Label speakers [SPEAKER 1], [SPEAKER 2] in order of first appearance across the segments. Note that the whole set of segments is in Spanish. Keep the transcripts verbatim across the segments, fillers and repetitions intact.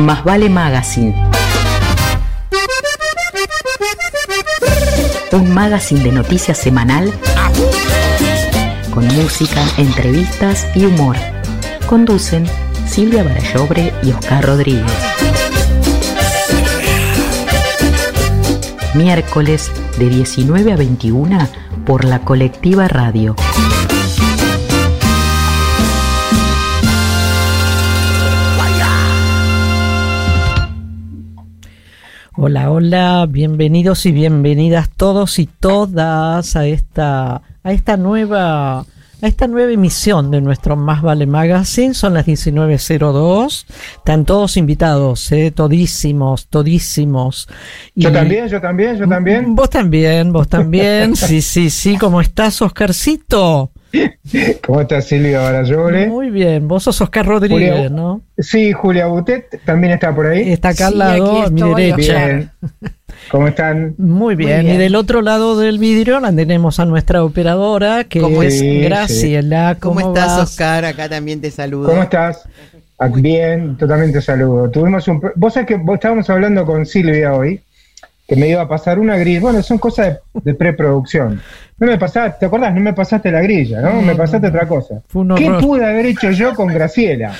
[SPEAKER 1] Más Vale Magazine. Un magazine de noticias semanal con música, entrevistas y humor. Conducen Silvia Barallobre y Oscar Rodríguez. Miércoles de diecinueve a veintiuna por la Colectiva Radio.
[SPEAKER 2] Hola, hola, bienvenidos y bienvenidas todos y todas a esta a esta nueva a esta nueva emisión de nuestro Más Vale Magazine. Son las diecinueve cero dos. Están todos invitados, eh, todísimos, todísimos. Y
[SPEAKER 3] yo también, yo también, yo también.
[SPEAKER 2] Vos también, vos también. Sí, sí, sí. ¿Cómo estás, Oscarcito?
[SPEAKER 3] ¿Cómo estás, Silvia Barallobre?
[SPEAKER 2] Muy bien, vos sos Oscar Rodríguez,
[SPEAKER 3] Julia,
[SPEAKER 2] ¿no?
[SPEAKER 3] Sí, Julia Butet también está por ahí.
[SPEAKER 2] Está acá al
[SPEAKER 4] sí,
[SPEAKER 2] lado, a mi derecha.
[SPEAKER 3] Bien. ¿Cómo están?
[SPEAKER 2] Muy bien.
[SPEAKER 4] Muy bien,
[SPEAKER 2] y del otro lado del vidrio la tenemos a nuestra operadora, que es
[SPEAKER 3] sí,
[SPEAKER 2] Graciela.
[SPEAKER 3] sí.
[SPEAKER 4] ¿Cómo,
[SPEAKER 2] ¿Cómo
[SPEAKER 4] estás,
[SPEAKER 2] vas?
[SPEAKER 4] Oscar? Acá también te saludo.
[SPEAKER 3] ¿Cómo estás? Ah, bien, totalmente saludo. Tuvimos un, vos sabés que vos estábamos hablando con Silvia hoy, que me iba a pasar una grilla. Bueno, son cosas de, de preproducción. No me pasaste, ¿te acordás? No me pasaste la grilla, ¿no?
[SPEAKER 2] No,
[SPEAKER 3] me pasaste
[SPEAKER 2] no,
[SPEAKER 3] otra cosa.
[SPEAKER 2] fue un
[SPEAKER 3] ¿Qué
[SPEAKER 2] horror.
[SPEAKER 3] pude haber hecho yo con Graciela?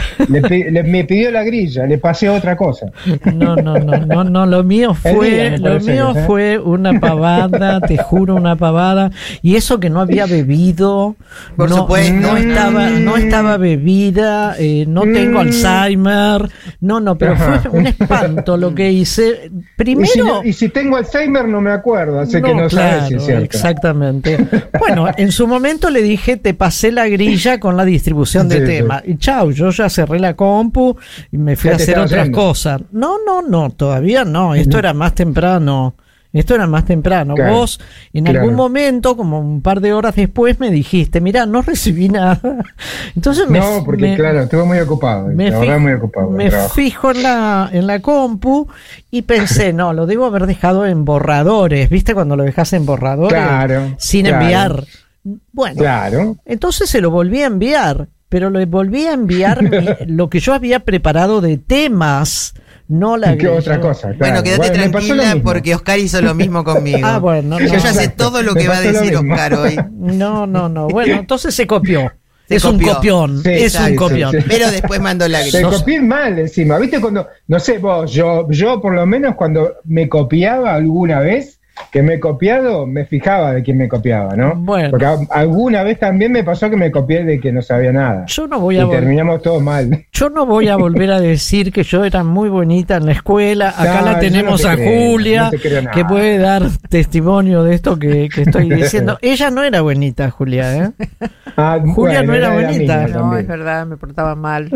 [SPEAKER 3] Le, le- me pidió la grilla, le pasé otra cosa.
[SPEAKER 2] No, no, no, no, no, lo mío
[SPEAKER 3] El
[SPEAKER 2] fue,
[SPEAKER 3] día, me
[SPEAKER 2] lo
[SPEAKER 3] parece
[SPEAKER 2] mío
[SPEAKER 3] que, ¿eh?
[SPEAKER 2] fue una pavada, te juro, una pavada. Y eso que no había bebido,
[SPEAKER 4] Por
[SPEAKER 2] no,
[SPEAKER 4] supuesto.
[SPEAKER 2] no estaba, no estaba bebida, eh, no tengo
[SPEAKER 3] Mm.
[SPEAKER 2] Alzheimer, no, no, pero
[SPEAKER 3] Ajá.
[SPEAKER 2] fue un espanto lo que hice.
[SPEAKER 3] Y si,
[SPEAKER 2] Primero,
[SPEAKER 3] no- y si tengo Alzheimer no me acuerdo, así que no
[SPEAKER 2] claro,
[SPEAKER 3] sabes si es cierto.
[SPEAKER 2] exactamente. Bueno, en su momento le dije, te pasé la grilla con la distribución de
[SPEAKER 3] Sí, sí.
[SPEAKER 2] temas. Y chau, yo ya cerré la compu y me fui
[SPEAKER 3] Ya
[SPEAKER 2] a
[SPEAKER 3] te
[SPEAKER 2] hacer
[SPEAKER 3] estabas
[SPEAKER 2] otras
[SPEAKER 3] yendo.
[SPEAKER 2] cosas. No, no, no, todavía no. Esto era más temprano. Esto era más temprano.
[SPEAKER 3] Claro,
[SPEAKER 2] Vos, en
[SPEAKER 3] claro.
[SPEAKER 2] algún momento, como un par de horas después, me dijiste, mirá, no recibí nada. Entonces me,
[SPEAKER 3] No, porque
[SPEAKER 2] me-
[SPEAKER 3] claro, estuve muy ocupado,
[SPEAKER 2] me,
[SPEAKER 3] la
[SPEAKER 2] fi-
[SPEAKER 3] verdad muy ocupado. con el
[SPEAKER 2] me
[SPEAKER 3] trabajo.
[SPEAKER 2] fijo en la, en la compu y pensé, no, lo debo haber dejado en borradores. ¿Viste cuando lo dejas en borradores?
[SPEAKER 3] Claro,
[SPEAKER 2] Sin
[SPEAKER 3] claro.
[SPEAKER 2] enviar. Bueno,
[SPEAKER 3] Claro.
[SPEAKER 2] entonces se lo volví a enviar, pero le volví a enviar mi- lo que yo había preparado de temas, no la
[SPEAKER 3] ¿Y qué
[SPEAKER 2] grilla.
[SPEAKER 3] otra cosa?
[SPEAKER 4] Bueno,
[SPEAKER 3] claro.
[SPEAKER 4] quédate
[SPEAKER 3] me pasó lo
[SPEAKER 4] tranquila
[SPEAKER 3] mismo.
[SPEAKER 4] porque Oscar hizo lo mismo conmigo.
[SPEAKER 2] Ah, bueno, no,
[SPEAKER 4] Yo ya sé
[SPEAKER 3] Exacto.
[SPEAKER 4] todo lo
[SPEAKER 3] Me
[SPEAKER 4] que va a
[SPEAKER 3] pasó lo
[SPEAKER 4] decir
[SPEAKER 3] mismo.
[SPEAKER 4] Oscar hoy.
[SPEAKER 2] No, no, no. Bueno, entonces se copió.
[SPEAKER 4] Se
[SPEAKER 2] es
[SPEAKER 4] copió.
[SPEAKER 2] un copión,
[SPEAKER 3] Sí,
[SPEAKER 2] es
[SPEAKER 3] sí,
[SPEAKER 2] un
[SPEAKER 3] sí,
[SPEAKER 2] copión.
[SPEAKER 3] sí.
[SPEAKER 4] Pero después mandó la
[SPEAKER 3] Te
[SPEAKER 4] grilla.
[SPEAKER 3] copié mal encima, ¿viste? Cuando, no sé vos, yo, yo por lo menos cuando me copiaba alguna vez, que me he copiado, me fijaba de quién me copiaba, ¿no?
[SPEAKER 2] Bueno.
[SPEAKER 3] Porque a- alguna vez también me pasó que me copié de que no sabía nada.
[SPEAKER 2] Yo no voy a
[SPEAKER 3] Y
[SPEAKER 2] vol-
[SPEAKER 3] terminamos todos mal.
[SPEAKER 2] Yo no voy a volver a decir que yo era muy bonita en la escuela. Acá
[SPEAKER 3] No,
[SPEAKER 2] la
[SPEAKER 3] yo
[SPEAKER 2] tenemos
[SPEAKER 3] no te
[SPEAKER 2] a
[SPEAKER 3] creo,
[SPEAKER 2] Julia,
[SPEAKER 3] no te creo nada.
[SPEAKER 2] que puede dar testimonio de esto que, que estoy diciendo. Ella no era bonita, Julia, ¿eh?
[SPEAKER 3] Ah,
[SPEAKER 2] Julia no era
[SPEAKER 3] de la
[SPEAKER 2] bonita.
[SPEAKER 3] misma
[SPEAKER 2] No,
[SPEAKER 3] también.
[SPEAKER 4] es verdad, me portaba mal.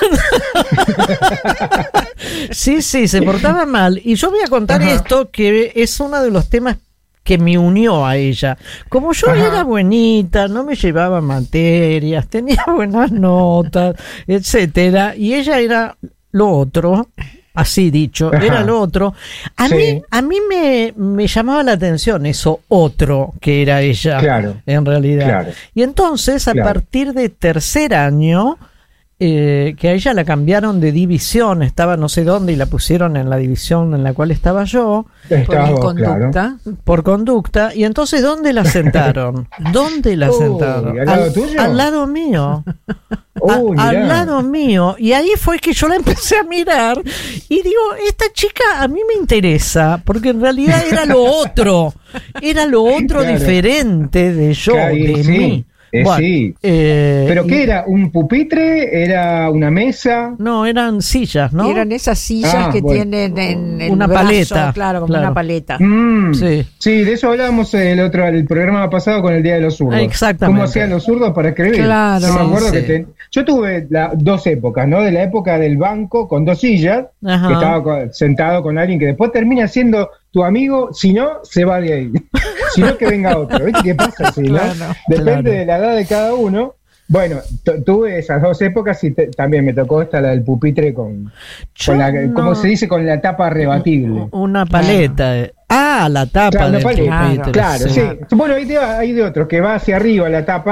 [SPEAKER 2] Sí, sí, se portaba mal. Y yo voy a contar
[SPEAKER 3] Ajá.
[SPEAKER 2] esto, que es uno de los temas que me unió a ella. Como yo
[SPEAKER 3] Ajá.
[SPEAKER 2] era buenita, no me llevaba materias, tenía buenas notas, etcétera, y ella era lo otro, así dicho,
[SPEAKER 3] Ajá.
[SPEAKER 2] era lo otro. A
[SPEAKER 3] Sí.
[SPEAKER 2] mí, a mí me, me llamaba la atención eso otro que era ella,
[SPEAKER 3] Claro.
[SPEAKER 2] en realidad.
[SPEAKER 3] Claro.
[SPEAKER 2] Y entonces, a
[SPEAKER 3] Claro.
[SPEAKER 2] partir de tercer año, eh, que a ella la cambiaron de división, estaba no sé dónde y la pusieron en la división en la cual estaba yo,
[SPEAKER 3] Estabas vos, claro.
[SPEAKER 2] por conducta, y entonces ¿dónde la sentaron? ¿Dónde la
[SPEAKER 3] Uy,
[SPEAKER 2] sentaron?
[SPEAKER 3] ¿al lado tuyo?
[SPEAKER 2] al lado mío. A-
[SPEAKER 3] Uy,
[SPEAKER 2] al
[SPEAKER 3] mirá.
[SPEAKER 2] lado mío, y ahí fue que yo la empecé a mirar y digo, esta chica a mí me interesa, porque en realidad era lo otro, era lo otro
[SPEAKER 3] Claro.
[SPEAKER 2] diferente de yo,
[SPEAKER 3] Claro, y
[SPEAKER 2] de
[SPEAKER 3] sí,
[SPEAKER 2] mí.
[SPEAKER 3] eh, sí.
[SPEAKER 2] eh,
[SPEAKER 3] ¿Pero
[SPEAKER 2] y-
[SPEAKER 3] qué era? ¿Un pupitre? ¿Era una mesa?
[SPEAKER 2] No, eran sillas, ¿no?
[SPEAKER 5] Y eran esas sillas
[SPEAKER 3] Ah,
[SPEAKER 5] que
[SPEAKER 3] bueno.
[SPEAKER 5] tienen en el
[SPEAKER 2] Una
[SPEAKER 5] brazo,
[SPEAKER 2] paleta,
[SPEAKER 5] claro, como
[SPEAKER 2] claro.
[SPEAKER 5] una paleta.
[SPEAKER 3] Mm,
[SPEAKER 2] Sí.
[SPEAKER 3] sí, de eso hablábamos el otro el programa pasado con el Día de los Zurdos.
[SPEAKER 2] Exactamente.
[SPEAKER 3] ¿Cómo hacían los zurdos para escribir?
[SPEAKER 5] Claro.
[SPEAKER 3] Yo me acuerdo
[SPEAKER 4] Sí.
[SPEAKER 3] que ten- yo tuve la- dos épocas, ¿no? De la época del banco con dos sillas,
[SPEAKER 2] Ajá.
[SPEAKER 3] que estaba co- sentado con alguien que después termina siendo tu amigo, si no, se va de ahí. Si no, que venga otro. ¿Viste qué pasa así, no?
[SPEAKER 2] Claro,
[SPEAKER 3] Depende
[SPEAKER 2] claro.
[SPEAKER 3] de la edad de cada uno. Bueno, tu- tuve esas dos épocas y te- también me tocó esta, la del pupitre con,
[SPEAKER 2] Yo
[SPEAKER 3] con la,
[SPEAKER 2] no-
[SPEAKER 3] como se dice, con la tapa rebatible.
[SPEAKER 2] Una paleta. eh. Ah, la tapa
[SPEAKER 3] Claro,
[SPEAKER 2] del
[SPEAKER 3] la paleta.
[SPEAKER 2] pupitre,
[SPEAKER 3] Claro,
[SPEAKER 2] sí.
[SPEAKER 3] sí. Bueno, hay de, hay de otros que va hacia arriba la tapa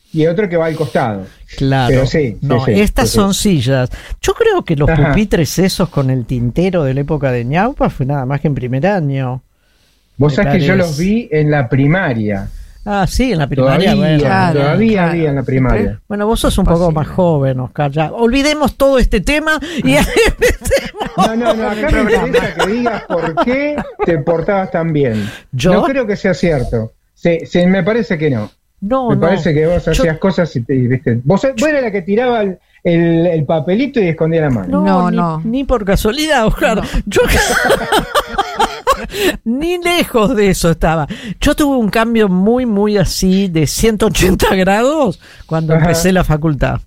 [SPEAKER 3] y otro que va al costado.
[SPEAKER 2] Claro.
[SPEAKER 3] Pero sí, sí,
[SPEAKER 2] no,
[SPEAKER 3] sí,
[SPEAKER 2] estas
[SPEAKER 3] sí,
[SPEAKER 2] son
[SPEAKER 3] sí.
[SPEAKER 2] sillas. Yo creo que los
[SPEAKER 3] Ajá.
[SPEAKER 2] pupitres esos con el tintero de la época de Ñaupa fue nada más que en primer año.
[SPEAKER 3] Vos
[SPEAKER 2] Me
[SPEAKER 3] sabés que yo
[SPEAKER 2] parece.
[SPEAKER 3] los vi en la primaria.
[SPEAKER 2] Ah, sí, en la primaria.
[SPEAKER 3] Todavía,
[SPEAKER 2] bueno.
[SPEAKER 4] Claro,
[SPEAKER 3] todavía
[SPEAKER 4] claro.
[SPEAKER 3] había en la primaria.
[SPEAKER 2] Bueno, vos sos un poco
[SPEAKER 4] Posible.
[SPEAKER 2] más joven, Oscar. Ya. Olvidemos todo este tema y empecemos.
[SPEAKER 3] No, no, no, acá me interesa que digas por qué te portabas tan bien.
[SPEAKER 2] ¿Yo?
[SPEAKER 3] No creo que sea cierto. Sí, sí, me parece que no.
[SPEAKER 2] No,
[SPEAKER 3] Me
[SPEAKER 2] no.
[SPEAKER 3] parece que vos
[SPEAKER 2] Yo-
[SPEAKER 3] hacías cosas y te, y, viste. Vos, vos eras la que tiraba el, el- el papelito y escondía la mano.
[SPEAKER 2] No,
[SPEAKER 4] No,
[SPEAKER 2] ni,
[SPEAKER 4] no.
[SPEAKER 2] ni por casualidad, Oscar. Yo ni lejos de eso estaba. Yo tuve un cambio muy, muy así de ciento ochenta grados cuando
[SPEAKER 3] Ajá.
[SPEAKER 2] empecé la facultad.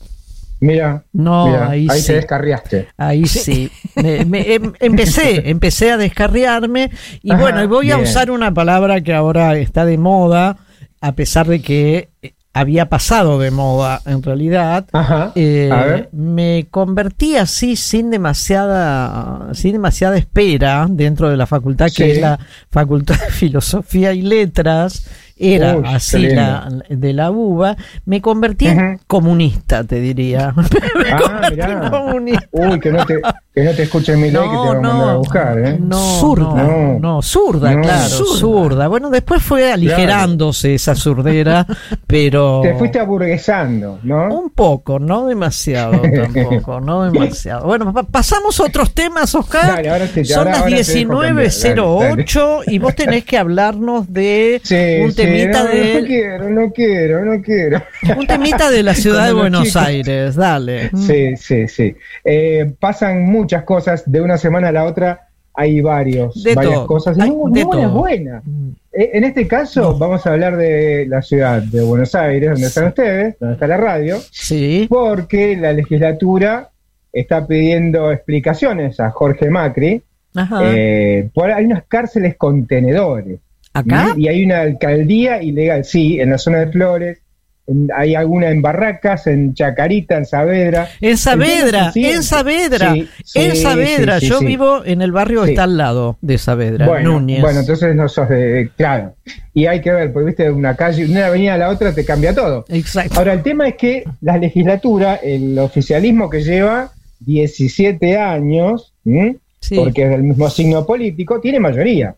[SPEAKER 3] Mira,
[SPEAKER 2] No,
[SPEAKER 3] mira,
[SPEAKER 2] ahí
[SPEAKER 3] ahí
[SPEAKER 2] sí.
[SPEAKER 3] te descarriaste.
[SPEAKER 2] Ahí sí. Me- me- em- empecé, empecé a descarriarme y
[SPEAKER 3] Ajá,
[SPEAKER 2] bueno, y voy a
[SPEAKER 3] bien.
[SPEAKER 2] usar una palabra que ahora está de moda, a pesar de que eh, había pasado de moda en realidad.
[SPEAKER 3] Ajá.
[SPEAKER 2] Eh,
[SPEAKER 3] A ver.
[SPEAKER 2] me convertí así sin demasiada sin demasiada espera dentro de la facultad que
[SPEAKER 3] Sí.
[SPEAKER 2] es la Facultad de Filosofía y Letras. Era
[SPEAKER 3] Uy, qué
[SPEAKER 2] así
[SPEAKER 3] lindo.
[SPEAKER 2] la, de la uva. Me convertí en
[SPEAKER 3] Ujú.
[SPEAKER 2] comunista, te diría. Me
[SPEAKER 3] Ah,
[SPEAKER 2] convertí
[SPEAKER 3] mirá.
[SPEAKER 2] en comunista.
[SPEAKER 3] Uy, que no te, que no te escuche mi ley que te va a mandar a buscar, ¿eh?
[SPEAKER 2] no,
[SPEAKER 3] Zurda.
[SPEAKER 2] no, no, zurda,
[SPEAKER 3] No.
[SPEAKER 2] claro, zurda.
[SPEAKER 4] Zurda.
[SPEAKER 2] Bueno, después fue aligerándose esa zurdera, pero
[SPEAKER 3] Te fuiste aburguesando, ¿no?
[SPEAKER 2] un poco, no demasiado tampoco, no demasiado. Bueno, pa- pasamos a otros temas, Oscar.
[SPEAKER 3] Dale, ahora te-
[SPEAKER 2] Son
[SPEAKER 3] ahora-
[SPEAKER 2] las
[SPEAKER 3] ahora te dejo
[SPEAKER 2] diecinueve cero ocho y vos tenés que hablarnos de
[SPEAKER 3] Sí,
[SPEAKER 2] un
[SPEAKER 3] sí,
[SPEAKER 2] temita
[SPEAKER 3] no, no
[SPEAKER 2] de
[SPEAKER 3] quiero, no quiero, no quiero.
[SPEAKER 2] un temita de la ciudad de
[SPEAKER 3] Como los
[SPEAKER 2] Buenos
[SPEAKER 3] chicos.
[SPEAKER 2] Aires, dale.
[SPEAKER 3] Sí, sí, sí. Eh, pasan muchas cosas, de una semana a la otra hay varios,
[SPEAKER 2] De
[SPEAKER 3] varias
[SPEAKER 2] todo.
[SPEAKER 3] cosas, y
[SPEAKER 2] Hay
[SPEAKER 3] muy,
[SPEAKER 2] de
[SPEAKER 3] muy buenas,
[SPEAKER 2] todo.
[SPEAKER 3] buenas. Eh, en este caso vamos a hablar de la ciudad de Buenos Aires, donde están ustedes, donde está la radio,
[SPEAKER 2] Sí.
[SPEAKER 3] porque la legislatura está pidiendo explicaciones a Jorge Macri.
[SPEAKER 2] Ajá.
[SPEAKER 3] Eh, por, hay unas cárceles contenedores.
[SPEAKER 2] ¿Acá?
[SPEAKER 3] Y hay una alcaldía ilegal, sí, en la zona de Flores. en- hay alguna en Barracas, en Chacarita, en Saavedra.
[SPEAKER 2] En Saavedra,
[SPEAKER 3] Sí,
[SPEAKER 2] en Saavedra,
[SPEAKER 3] sí, sí,
[SPEAKER 2] en Saavedra.
[SPEAKER 3] sí, sí,
[SPEAKER 2] Yo
[SPEAKER 3] sí.
[SPEAKER 2] vivo en el barrio que
[SPEAKER 3] Sí.
[SPEAKER 2] está al lado de Saavedra,
[SPEAKER 3] Bueno,
[SPEAKER 2] Núñez.
[SPEAKER 3] bueno, entonces no sos de. Claro. Y hay que ver, porque viste, una calle, una avenida a la otra te cambia todo.
[SPEAKER 2] Exacto.
[SPEAKER 3] Ahora, el tema es que la legislatura, el oficialismo que lleva diecisiete años, ¿m?
[SPEAKER 2] Sí.
[SPEAKER 3] porque es del mismo signo político, tiene mayoría.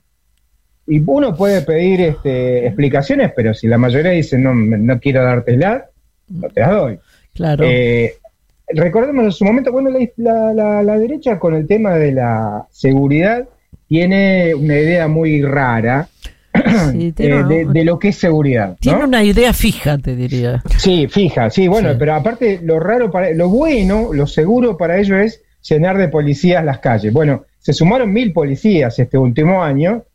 [SPEAKER 3] Y uno puede pedir este, explicaciones, pero si la mayoría dice no, no quiero dártela, no te las doy.
[SPEAKER 2] Claro.
[SPEAKER 3] Eh, recordemos en su momento, bueno, la, la, la- la derecha con el tema de la seguridad tiene una idea muy rara
[SPEAKER 2] Sí,
[SPEAKER 3] eh,
[SPEAKER 2] tiene,
[SPEAKER 3] de, de lo que es seguridad.
[SPEAKER 2] tiene
[SPEAKER 3] ¿no?
[SPEAKER 2] una idea fija, te diría.
[SPEAKER 3] Sí, fija, sí, bueno,
[SPEAKER 2] Sí.
[SPEAKER 3] pero aparte lo raro para, lo bueno, lo seguro para ellos es llenar de policías las calles. Bueno, se sumaron mil policías este último año,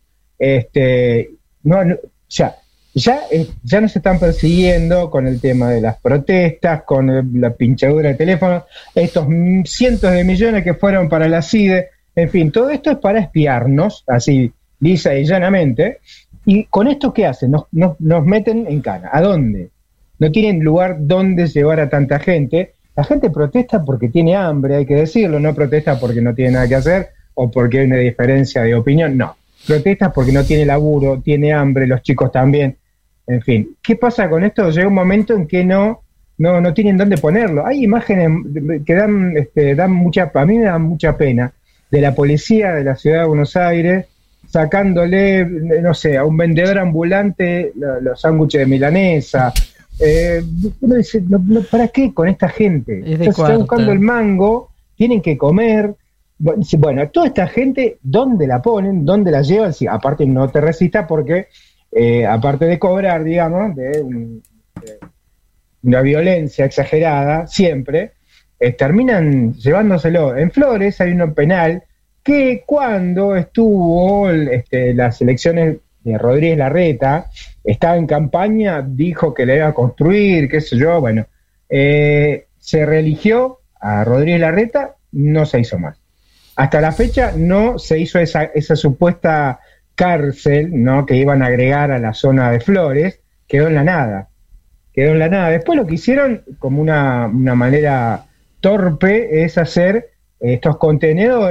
[SPEAKER 3] este, no, no, ya, ya, eh, ya no se están persiguiendo con el tema de las protestas, con el- la pinchadura de teléfono, estos mm, cientos de millones que fueron para la C I D E, en fin, todo esto es para espiarnos, así lisa y llanamente. ¿Y con esto qué hacen? Nos, nos, nos meten en cana. ¿A dónde? No tienen lugar donde llevar a tanta gente. La gente protesta porque tiene hambre, hay que decirlo, no protesta porque no tiene nada que hacer o porque hay una diferencia de opinión, no. Protesta porque no tiene laburo, tiene hambre, los chicos también. En fin, ¿qué pasa con esto? Llega un momento en que no, no, no tienen dónde ponerlo. Hay imágenes que dan, este, dan mucha, a mí me dan mucha pena, de la policía de la ciudad de Buenos Aires sacándole, no sé, a un vendedor ambulante lo- los sándwiches de milanesa. Eh, uno dice, no, no, ¿para qué con esta gente?
[SPEAKER 2] Es de
[SPEAKER 3] Ya se está
[SPEAKER 2] cuarta.
[SPEAKER 3] buscando el mango, tienen que comer. Bueno, dice, bueno, toda esta gente, ¿dónde la ponen? ¿Dónde la llevan? Sí, aparte no te resistas porque, eh, aparte de cobrar, digamos, de, un- de una violencia exagerada, siempre, eh, terminan llevándoselo. En Flores hay un penal que cuando estuvo el- este, las elecciones de Rodríguez Larreta, estaba en campaña, dijo que le iba a construir, qué sé yo, bueno, eh, se reeligió a Rodríguez Larreta, no se hizo más. Hasta la fecha no se hizo esa, esa supuesta cárcel, ¿no?, que iban a agregar a la zona de Flores, quedó en la nada, quedó en la nada. Después lo que hicieron, como una, una manera torpe, es hacer estos contenedores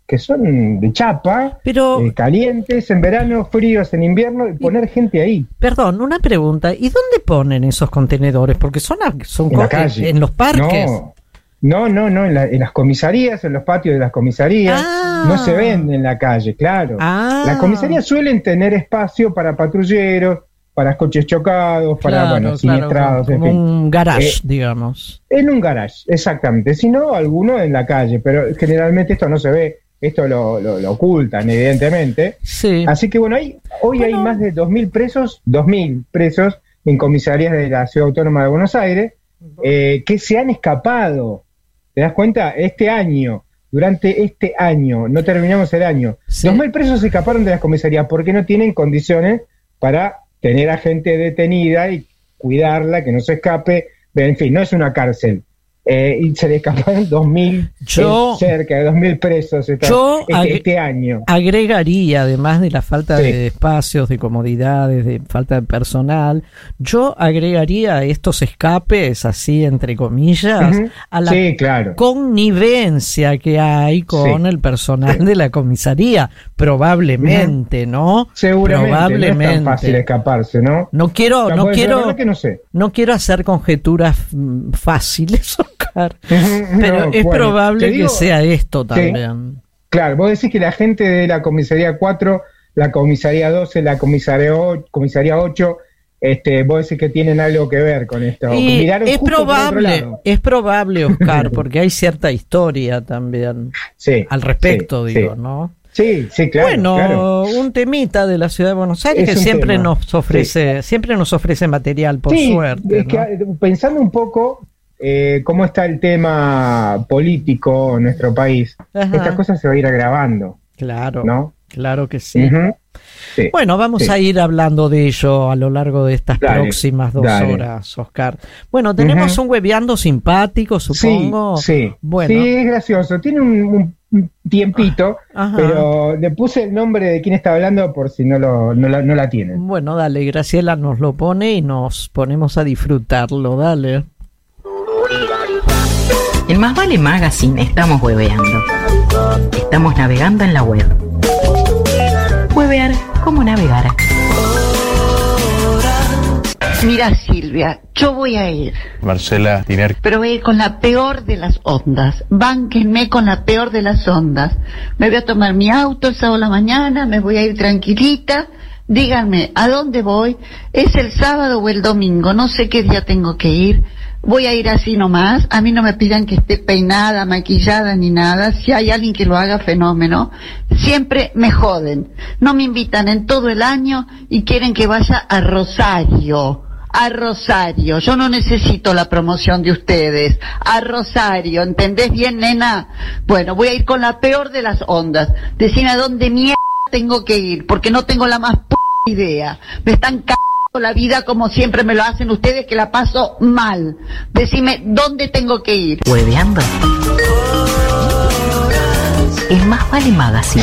[SPEAKER 3] que son de chapa,
[SPEAKER 2] Pero,
[SPEAKER 3] eh, calientes en verano, fríos en invierno, y poner gente ahí.
[SPEAKER 2] perdón, una pregunta. ¿Y dónde ponen esos contenedores? Porque son, a- son
[SPEAKER 3] En la
[SPEAKER 2] co-
[SPEAKER 3] calle.
[SPEAKER 2] en los parques.
[SPEAKER 3] No, no, no, no en, la- en las comisarías, en los patios de las comisarías.
[SPEAKER 2] Ah.
[SPEAKER 3] No se ven en la calle, claro.
[SPEAKER 2] Ah.
[SPEAKER 3] Las comisarías suelen tener espacio para patrulleros, para coches chocados, para,
[SPEAKER 2] Claro,
[SPEAKER 3] bueno,
[SPEAKER 2] claro,
[SPEAKER 3] siniestrados,
[SPEAKER 2] como,
[SPEAKER 3] en
[SPEAKER 2] como
[SPEAKER 3] fin.
[SPEAKER 2] un garage,
[SPEAKER 3] Eh,
[SPEAKER 2] digamos.
[SPEAKER 3] En un garage, exactamente. Si no, alguno en la calle, pero generalmente esto no se ve, esto lo, lo, lo ocultan, evidentemente.
[SPEAKER 2] Sí.
[SPEAKER 3] Así que bueno, hay, hoy
[SPEAKER 2] Bueno.
[SPEAKER 3] hay más de dos mil presos, dos mil presos en comisarías de la Ciudad Autónoma de Buenos Aires, eh, que se han escapado. ¿Te das cuenta? Este año, durante este año, no terminamos el año,
[SPEAKER 2] Sí.
[SPEAKER 3] dos mil presos se escaparon de las comisarías porque no tienen condiciones para tener a gente detenida y cuidarla, que no se escape. En fin, no es una cárcel. Eh, y se le escaparon dos mil,
[SPEAKER 2] Yo-
[SPEAKER 3] eh, cerca de dos mil presos esta-
[SPEAKER 2] Yo
[SPEAKER 3] este,
[SPEAKER 2] ag-
[SPEAKER 3] este año.
[SPEAKER 2] Agregaría, además de la falta
[SPEAKER 3] Sí.
[SPEAKER 2] de espacios, de comodidades, de falta de personal, yo agregaría a estos escapes, así entre comillas,
[SPEAKER 3] Ujú.
[SPEAKER 2] a la
[SPEAKER 3] Sí, claro.
[SPEAKER 2] connivencia que hay con
[SPEAKER 3] Sí.
[SPEAKER 2] el personal
[SPEAKER 3] Sí.
[SPEAKER 2] de la comisaría, probablemente, ¿no?
[SPEAKER 3] Seguramente
[SPEAKER 2] probablemente.
[SPEAKER 3] no es tan fácil escaparse, ¿no?
[SPEAKER 2] No quiero,
[SPEAKER 3] O sea,
[SPEAKER 2] no
[SPEAKER 3] puede ser, la
[SPEAKER 2] quiero,
[SPEAKER 3] verdad que no sé.
[SPEAKER 2] no quiero hacer conjeturas mm, fáciles, Oscar,
[SPEAKER 3] No,
[SPEAKER 2] pero es
[SPEAKER 3] bueno,
[SPEAKER 2] probable
[SPEAKER 3] te
[SPEAKER 2] que
[SPEAKER 3] digo-
[SPEAKER 2] sea esto
[SPEAKER 3] Sí.
[SPEAKER 2] también.
[SPEAKER 3] Claro, vos decís que la gente de la comisaría cuatro, la comisaría doce, la comisaría ocho, comisaría ocho este, vos decís que tienen algo que ver con esto.
[SPEAKER 2] Y
[SPEAKER 3] Miraron
[SPEAKER 2] es
[SPEAKER 3] justo por otro
[SPEAKER 2] probable,
[SPEAKER 3] lado.
[SPEAKER 2] es probable, Oscar, porque hay cierta historia también
[SPEAKER 3] Sí,
[SPEAKER 2] al respecto,
[SPEAKER 3] sí,
[SPEAKER 2] digo,
[SPEAKER 3] sí.
[SPEAKER 2] ¿no?
[SPEAKER 3] Sí, sí, claro.
[SPEAKER 2] bueno,
[SPEAKER 3] claro.
[SPEAKER 2] un temita de la ciudad de Buenos Aires
[SPEAKER 3] Es
[SPEAKER 2] que
[SPEAKER 3] un
[SPEAKER 2] siempre
[SPEAKER 3] tema,
[SPEAKER 2] nos ofrece, siempre nos ofrece material, por
[SPEAKER 3] Sí,
[SPEAKER 2] suerte.
[SPEAKER 3] es que,
[SPEAKER 2] ¿no?
[SPEAKER 3] eh, pensando un poco eh, cómo está el tema político en nuestro país,
[SPEAKER 2] Ajá.
[SPEAKER 3] esta cosa se va a ir agravando,
[SPEAKER 2] Claro,
[SPEAKER 3] ¿no?
[SPEAKER 2] claro que sí.
[SPEAKER 3] Ujú. Sí.
[SPEAKER 2] Bueno, vamos
[SPEAKER 3] Sí.
[SPEAKER 2] a ir hablando de ello a lo largo de estas
[SPEAKER 3] Dale,
[SPEAKER 2] próximas dos
[SPEAKER 3] dale.
[SPEAKER 2] horas, Oscar. Bueno, tenemos
[SPEAKER 3] Ujú.
[SPEAKER 2] un hueveando simpático, supongo.
[SPEAKER 3] Sí, sí.
[SPEAKER 2] Bueno.
[SPEAKER 3] Sí, es gracioso. Tiene un, un- un tiempito,
[SPEAKER 2] Ajá.
[SPEAKER 3] pero le puse el nombre de quién está hablando por si no, lo, no, la, no la tienen.
[SPEAKER 2] Bueno, dale, Graciela nos lo pone y nos ponemos a disfrutarlo, dale.
[SPEAKER 1] En Más Vale Magazine estamos hueveando. Estamos navegando en la web. Huevear como navegar.
[SPEAKER 5] Mira, Silvia, yo voy a ir,
[SPEAKER 6] Marcela Tiner.
[SPEAKER 5] pero voy a ir con la peor de las ondas. Bánquenme con la peor de las ondas. Me voy a tomar mi auto el sábado a la mañana, me voy a ir tranquilita. Díganme, ¿a dónde voy? ¿Es el sábado o el domingo? No sé qué día tengo que ir. Voy a ir así nomás. A mí no me pidan que esté peinada, maquillada ni nada. Si hay alguien que lo haga, fenómeno. Siempre me joden. No me invitan en todo el año y quieren que vaya a Rosario. A Rosario. Yo no necesito la promoción de ustedes. A Rosario. ¿Entendés bien, nena? Bueno, voy a ir con la peor de las ondas. Decime a dónde mierda tengo que ir, porque no tengo la más p*** idea. Me están c***ando la vida como siempre me lo hacen ustedes, que la paso mal. Decime dónde tengo que ir.
[SPEAKER 1] Hueveando. El Más Vale Magazine.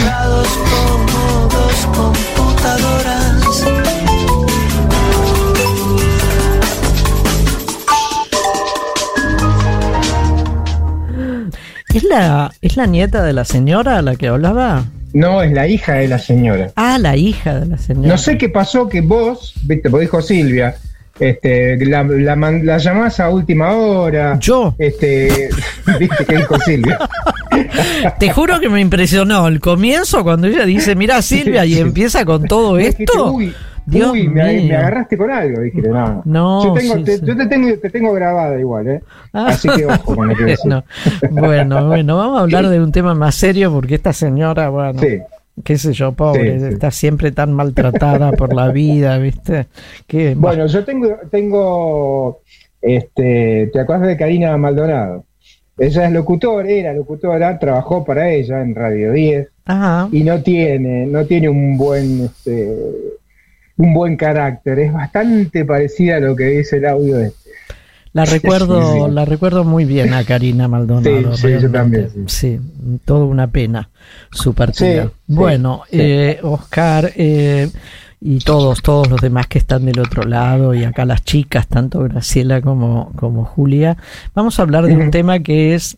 [SPEAKER 2] ¿Es la, ¿Es la nieta de la señora a la que hablaba?
[SPEAKER 3] No, es la hija de la señora.
[SPEAKER 2] Ah, la hija de la señora.
[SPEAKER 3] No sé qué pasó que vos, viste, vos dijo Silvia, este, la, la, man- la llamás a última hora.
[SPEAKER 2] ¿Yo?
[SPEAKER 3] Este, viste que dijo Silvia.
[SPEAKER 2] Te juro que me impresionó el comienzo cuando ella dice, mira Silvia, y
[SPEAKER 3] Sí.
[SPEAKER 2] empieza con todo
[SPEAKER 3] Dijiste,
[SPEAKER 2] esto.
[SPEAKER 3] Uy,
[SPEAKER 2] Dios
[SPEAKER 3] uy, me,
[SPEAKER 2] mío.
[SPEAKER 3] me agarraste con algo, dije, no.
[SPEAKER 2] No,
[SPEAKER 3] yo tengo,
[SPEAKER 2] sí,
[SPEAKER 3] te,
[SPEAKER 2] sí.
[SPEAKER 3] yo te tengo, te tengo grabada igual, ¿eh?
[SPEAKER 2] Ah,
[SPEAKER 3] Así que ojo con lo que decís.
[SPEAKER 2] bueno, bueno, bueno, vamos a hablar de un tema más serio porque esta señora, bueno,
[SPEAKER 3] Sí.
[SPEAKER 2] qué sé yo, pobre,
[SPEAKER 3] Sí, sí.
[SPEAKER 2] está siempre tan maltratada por la vida, ¿viste? Que,
[SPEAKER 3] Bueno, yo tengo, tengo, este, ¿te acuerdas de Karina Maldonado? Ella es locutora, era locutora, trabajó para ella en Radio diez
[SPEAKER 2] ajá,
[SPEAKER 3] y no tiene, no tiene un buen, este, un buen carácter. Es bastante parecida a lo que dice el audio de este.
[SPEAKER 2] la recuerdo,
[SPEAKER 3] Sí, sí.
[SPEAKER 2] la recuerdo muy bien a Karina Maldonado.
[SPEAKER 3] Sí, sí, yo
[SPEAKER 2] realmente.
[SPEAKER 3] también,
[SPEAKER 2] Sí, toda una pena su partida.
[SPEAKER 3] Sí, sí,
[SPEAKER 2] bueno,
[SPEAKER 3] sí.
[SPEAKER 2] eh, Oscar eh, y todos, todos los demás que están del otro lado y acá las chicas, tanto Graciela como, como Julia, vamos a hablar de un
[SPEAKER 3] Ujú.
[SPEAKER 2] tema que es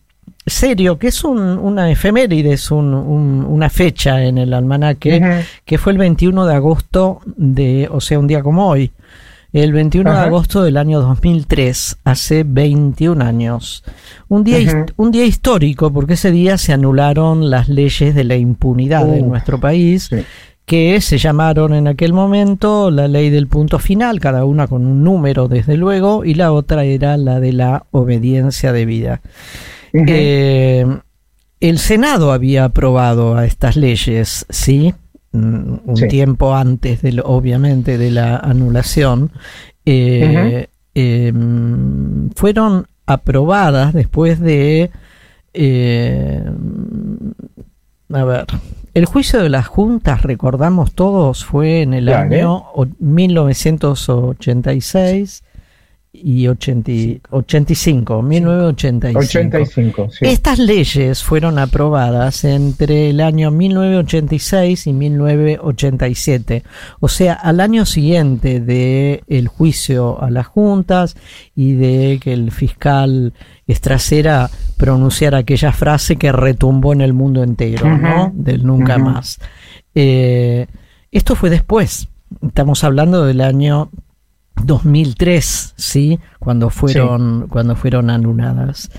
[SPEAKER 2] serio, que es un, una efeméride, es un, un, una fecha en el almanaque, uh-huh. que fue el veintiuno de agosto de, o sea, un día como hoy, el veintiuno uh-huh. de agosto del año dos mil tres, hace veintiún años. Un día, uh-huh. un día histórico, porque ese día se anularon las leyes de la impunidad uh, en nuestro país, sí. que se llamaron en aquel momento la ley del punto final, cada una con un número desde luego, y la otra era la de la obediencia debida. Uh-huh. Eh, el Senado había aprobado a estas leyes, ¿sí? Un sí. tiempo antes, de lo, obviamente, de la anulación. Eh, uh-huh. eh, fueron aprobadas después de... Eh, a ver... El juicio de las juntas, recordamos todos, fue en el Dale. año mil novecientos ochenta y seis y ochenta, ochenta y cinco, mil novecientos ochenta y cinco. ochenta y cinco, sí. Estas leyes fueron aprobadas entre el año mil novecientos ochenta y seis y mil novecientos ochenta y siete, o sea, al año siguiente de el juicio a las juntas y de que el fiscal Estracera pronunciara aquella frase que retumbó en el mundo entero, uh-huh. ¿no? Del nunca uh-huh. más. Eh, esto fue después, estamos hablando del año dos mil tres, ¿sí? Cuando fueron, sí. cuando fueron anuladas.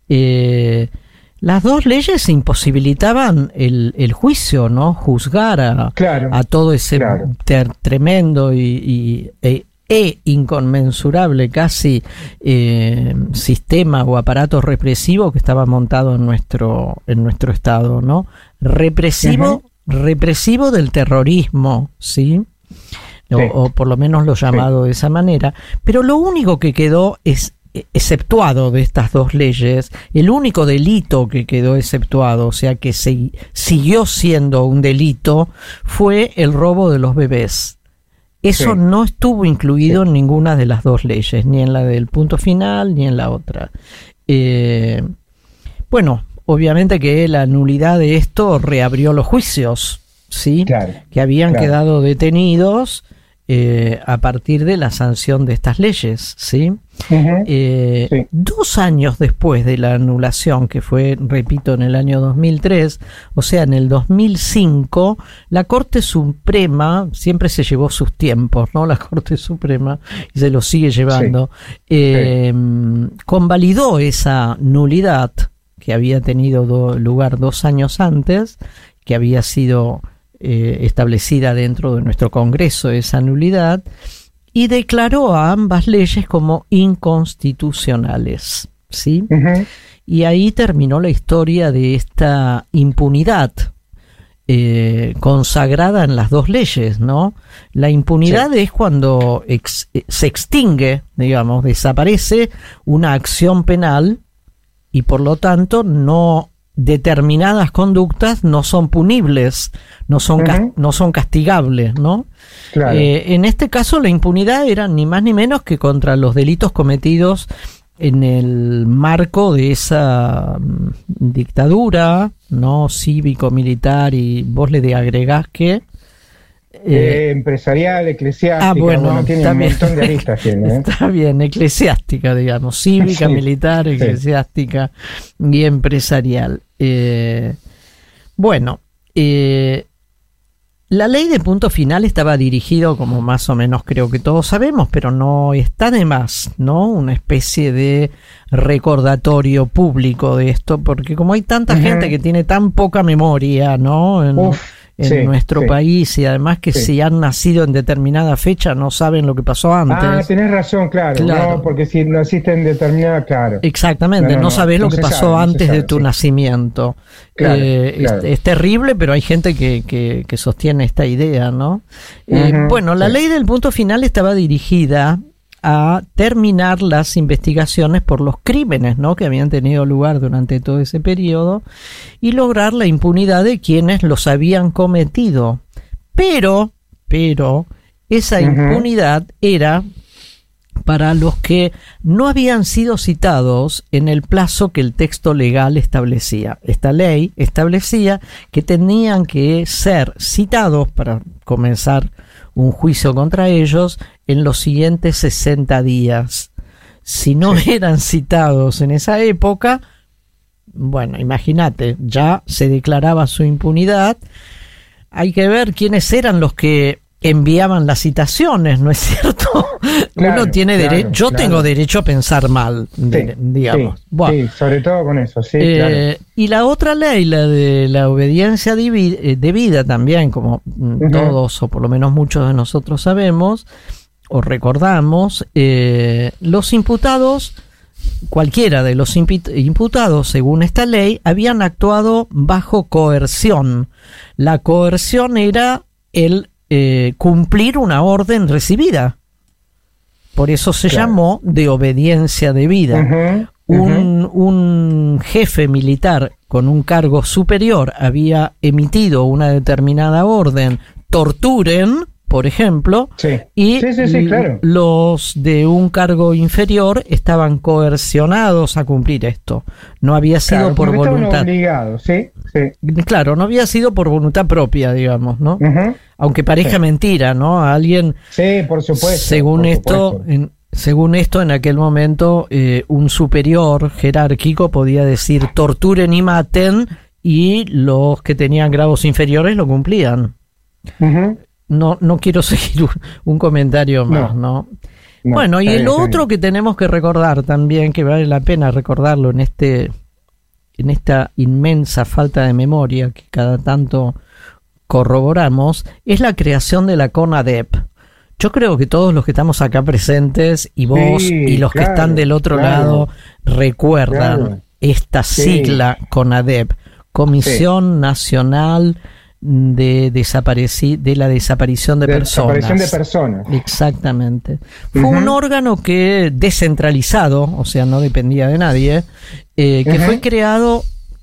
[SPEAKER 2] Eh, las dos leyes imposibilitaban el, el juicio, ¿no? Juzgar a, claro, a todo ese claro. ter, tremendo y, y e, e inconmensurable casi eh, sistema o aparato represivo que estaba montado en nuestro, en nuestro estado, ¿no? Represivo, uh-huh. represivo del terrorismo, ¿sí? O, sí. o por lo menos lo llamado sí. de esa manera, pero lo único que quedó es, exceptuado de estas dos leyes, el único delito que quedó exceptuado, o sea que se, siguió siendo un delito, fue el robo de los bebés. Eso sí. no estuvo incluido sí. en ninguna de las dos leyes, ni en la del punto final, ni en la otra. Eh, bueno, obviamente que la nulidad de esto reabrió los juicios, ¿sí? Claro, que habían claro. quedado detenidos eh, a partir de la sanción de estas leyes, ¿sí? Uh-huh. Eh, sí. Dos años después de la anulación, que fue, repito, en el año dos mil tres, o sea, en el dos mil cinco, la Corte Suprema siempre se llevó sus tiempos, ¿no? La Corte Suprema, y se lo sigue llevando, sí. Eh, sí. convalidó esa nulidad que había tenido do, lugar dos años antes, que había sido eh, establecida dentro de nuestro Congreso esa nulidad, y declaró a ambas leyes como inconstitucionales, ¿sí? Uh-huh. Y ahí terminó la historia de esta impunidad eh, consagrada en las dos leyes, ¿no? La impunidad sí. es cuando ex, se extingue, digamos, desaparece una acción penal y por lo tanto no determinadas conductas no son punibles, no son, uh-huh. ca- no son castigables, ¿no? Claro. Eh, en este caso la impunidad era ni más ni menos que contra los delitos cometidos en el marco de esa um, dictadura, ¿no? Cívico-militar, y vos le agregás que
[SPEAKER 3] Eh, empresarial, eclesiástica, ah, bueno, bueno tiene también, un montón de aristas. Tiene, ¿eh?
[SPEAKER 2] Está bien, eclesiástica, digamos, cívica, sí, militar, eclesiástica sí. y empresarial. Eh, bueno, eh, la ley de punto final estaba dirigido, como más o menos creo que todos sabemos, pero no está de más, ¿no? Una especie de recordatorio público de esto, porque como hay tanta uh-huh. gente que tiene tan poca memoria, ¿no? En, Uf. en sí, nuestro sí. país, y además que sí. si han nacido en determinada fecha no saben lo que pasó antes. Ah,
[SPEAKER 3] tenés razón, claro, claro. No, porque si naciste en determinada, claro.
[SPEAKER 2] Exactamente, no, no, no, no sabés no lo que pasó sabe, antes sabe, de tu sí. nacimiento. Claro, eh, claro. Es, es terrible, pero hay gente que, que, que sostiene esta idea, ¿no? Eh, uh-huh, bueno, la sí. ley del punto final estaba dirigida a terminar las investigaciones por los crímenes, ¿no? que habían tenido lugar durante todo ese periodo y lograr la impunidad de quienes los habían cometido. Pero, pero, esa uh-huh. impunidad era para los que no habían sido citados en el plazo que el texto legal establecía. Esta ley establecía que tenían que ser citados para comenzar un juicio contra ellos en los siguientes sesenta días. Si no sí. eran citados en esa época, bueno, imagínate, ya se declaraba su impunidad. Hay que ver quiénes eran los que enviaban las citaciones, ¿no es cierto?
[SPEAKER 3] Claro,
[SPEAKER 2] Uno tiene
[SPEAKER 3] claro,
[SPEAKER 2] derecho, yo
[SPEAKER 3] claro.
[SPEAKER 2] tengo derecho a pensar mal, de,
[SPEAKER 3] Sí,
[SPEAKER 2] digamos.
[SPEAKER 3] sí,
[SPEAKER 2] Bueno,
[SPEAKER 3] sí, sobre todo con eso, sí,
[SPEAKER 2] eh,
[SPEAKER 3] claro.
[SPEAKER 2] y la otra ley, la de la obediencia divi- eh, debida también, como mm,
[SPEAKER 3] Ujú.
[SPEAKER 2] todos o por lo menos muchos de nosotros sabemos o recordamos, eh, los imputados, cualquiera de los impi- imputados según esta ley, habían actuado bajo coerción. La coerción era el eh, cumplir una orden recibida. Por eso se
[SPEAKER 3] Claro.
[SPEAKER 2] llamó de obediencia debida.
[SPEAKER 3] Ujú,
[SPEAKER 2] Un,
[SPEAKER 3] ujú.
[SPEAKER 2] un jefe militar con un cargo superior había emitido una determinada orden, torturen, por ejemplo,
[SPEAKER 3] Sí.
[SPEAKER 2] y
[SPEAKER 3] Sí, sí, sí, claro.
[SPEAKER 2] los de un cargo inferior estaban coercionados a cumplir esto. No había sido
[SPEAKER 3] Claro,
[SPEAKER 2] por
[SPEAKER 3] porque estaban
[SPEAKER 2] voluntad.
[SPEAKER 3] obligados, sí, sí.
[SPEAKER 2] Claro, no había sido por voluntad propia, digamos, ¿no?
[SPEAKER 3] Ujú.
[SPEAKER 2] Aunque parezca
[SPEAKER 3] Sí.
[SPEAKER 2] mentira, ¿no? A alguien,
[SPEAKER 3] Sí, por supuesto.
[SPEAKER 2] según
[SPEAKER 3] por
[SPEAKER 2] esto,
[SPEAKER 3] supuesto.
[SPEAKER 2] en, según esto, en aquel momento, eh, un superior jerárquico podía decir torturen y maten, y los que tenían grados inferiores lo cumplían.
[SPEAKER 3] Ujú.
[SPEAKER 2] No, no quiero seguir un, un comentario más,
[SPEAKER 3] No.
[SPEAKER 2] ¿no?
[SPEAKER 3] No,
[SPEAKER 2] Bueno, y
[SPEAKER 3] está
[SPEAKER 2] el
[SPEAKER 3] bien, está
[SPEAKER 2] otro
[SPEAKER 3] bien.
[SPEAKER 2] que tenemos que recordar también, que vale la pena recordarlo en este, en esta inmensa falta de memoria que cada tanto corroboramos, es la creación de la CONADEP. Yo creo que todos los que estamos acá presentes y vos
[SPEAKER 3] Sí,
[SPEAKER 2] y los que
[SPEAKER 3] claro,
[SPEAKER 2] están del otro
[SPEAKER 3] claro.
[SPEAKER 2] lado recuerdan
[SPEAKER 3] Claro.
[SPEAKER 2] esta
[SPEAKER 3] Sí.
[SPEAKER 2] sigla CONADEP, Comisión Nacional de, desapareci- de la Desaparición de,
[SPEAKER 3] De
[SPEAKER 2] Personas.
[SPEAKER 3] desaparición de personas.
[SPEAKER 2] Exactamente. Fue
[SPEAKER 3] Ujú.
[SPEAKER 2] un órgano que descentralizado, o sea, no dependía de nadie, eh, que
[SPEAKER 3] Ujú.
[SPEAKER 2] fue creado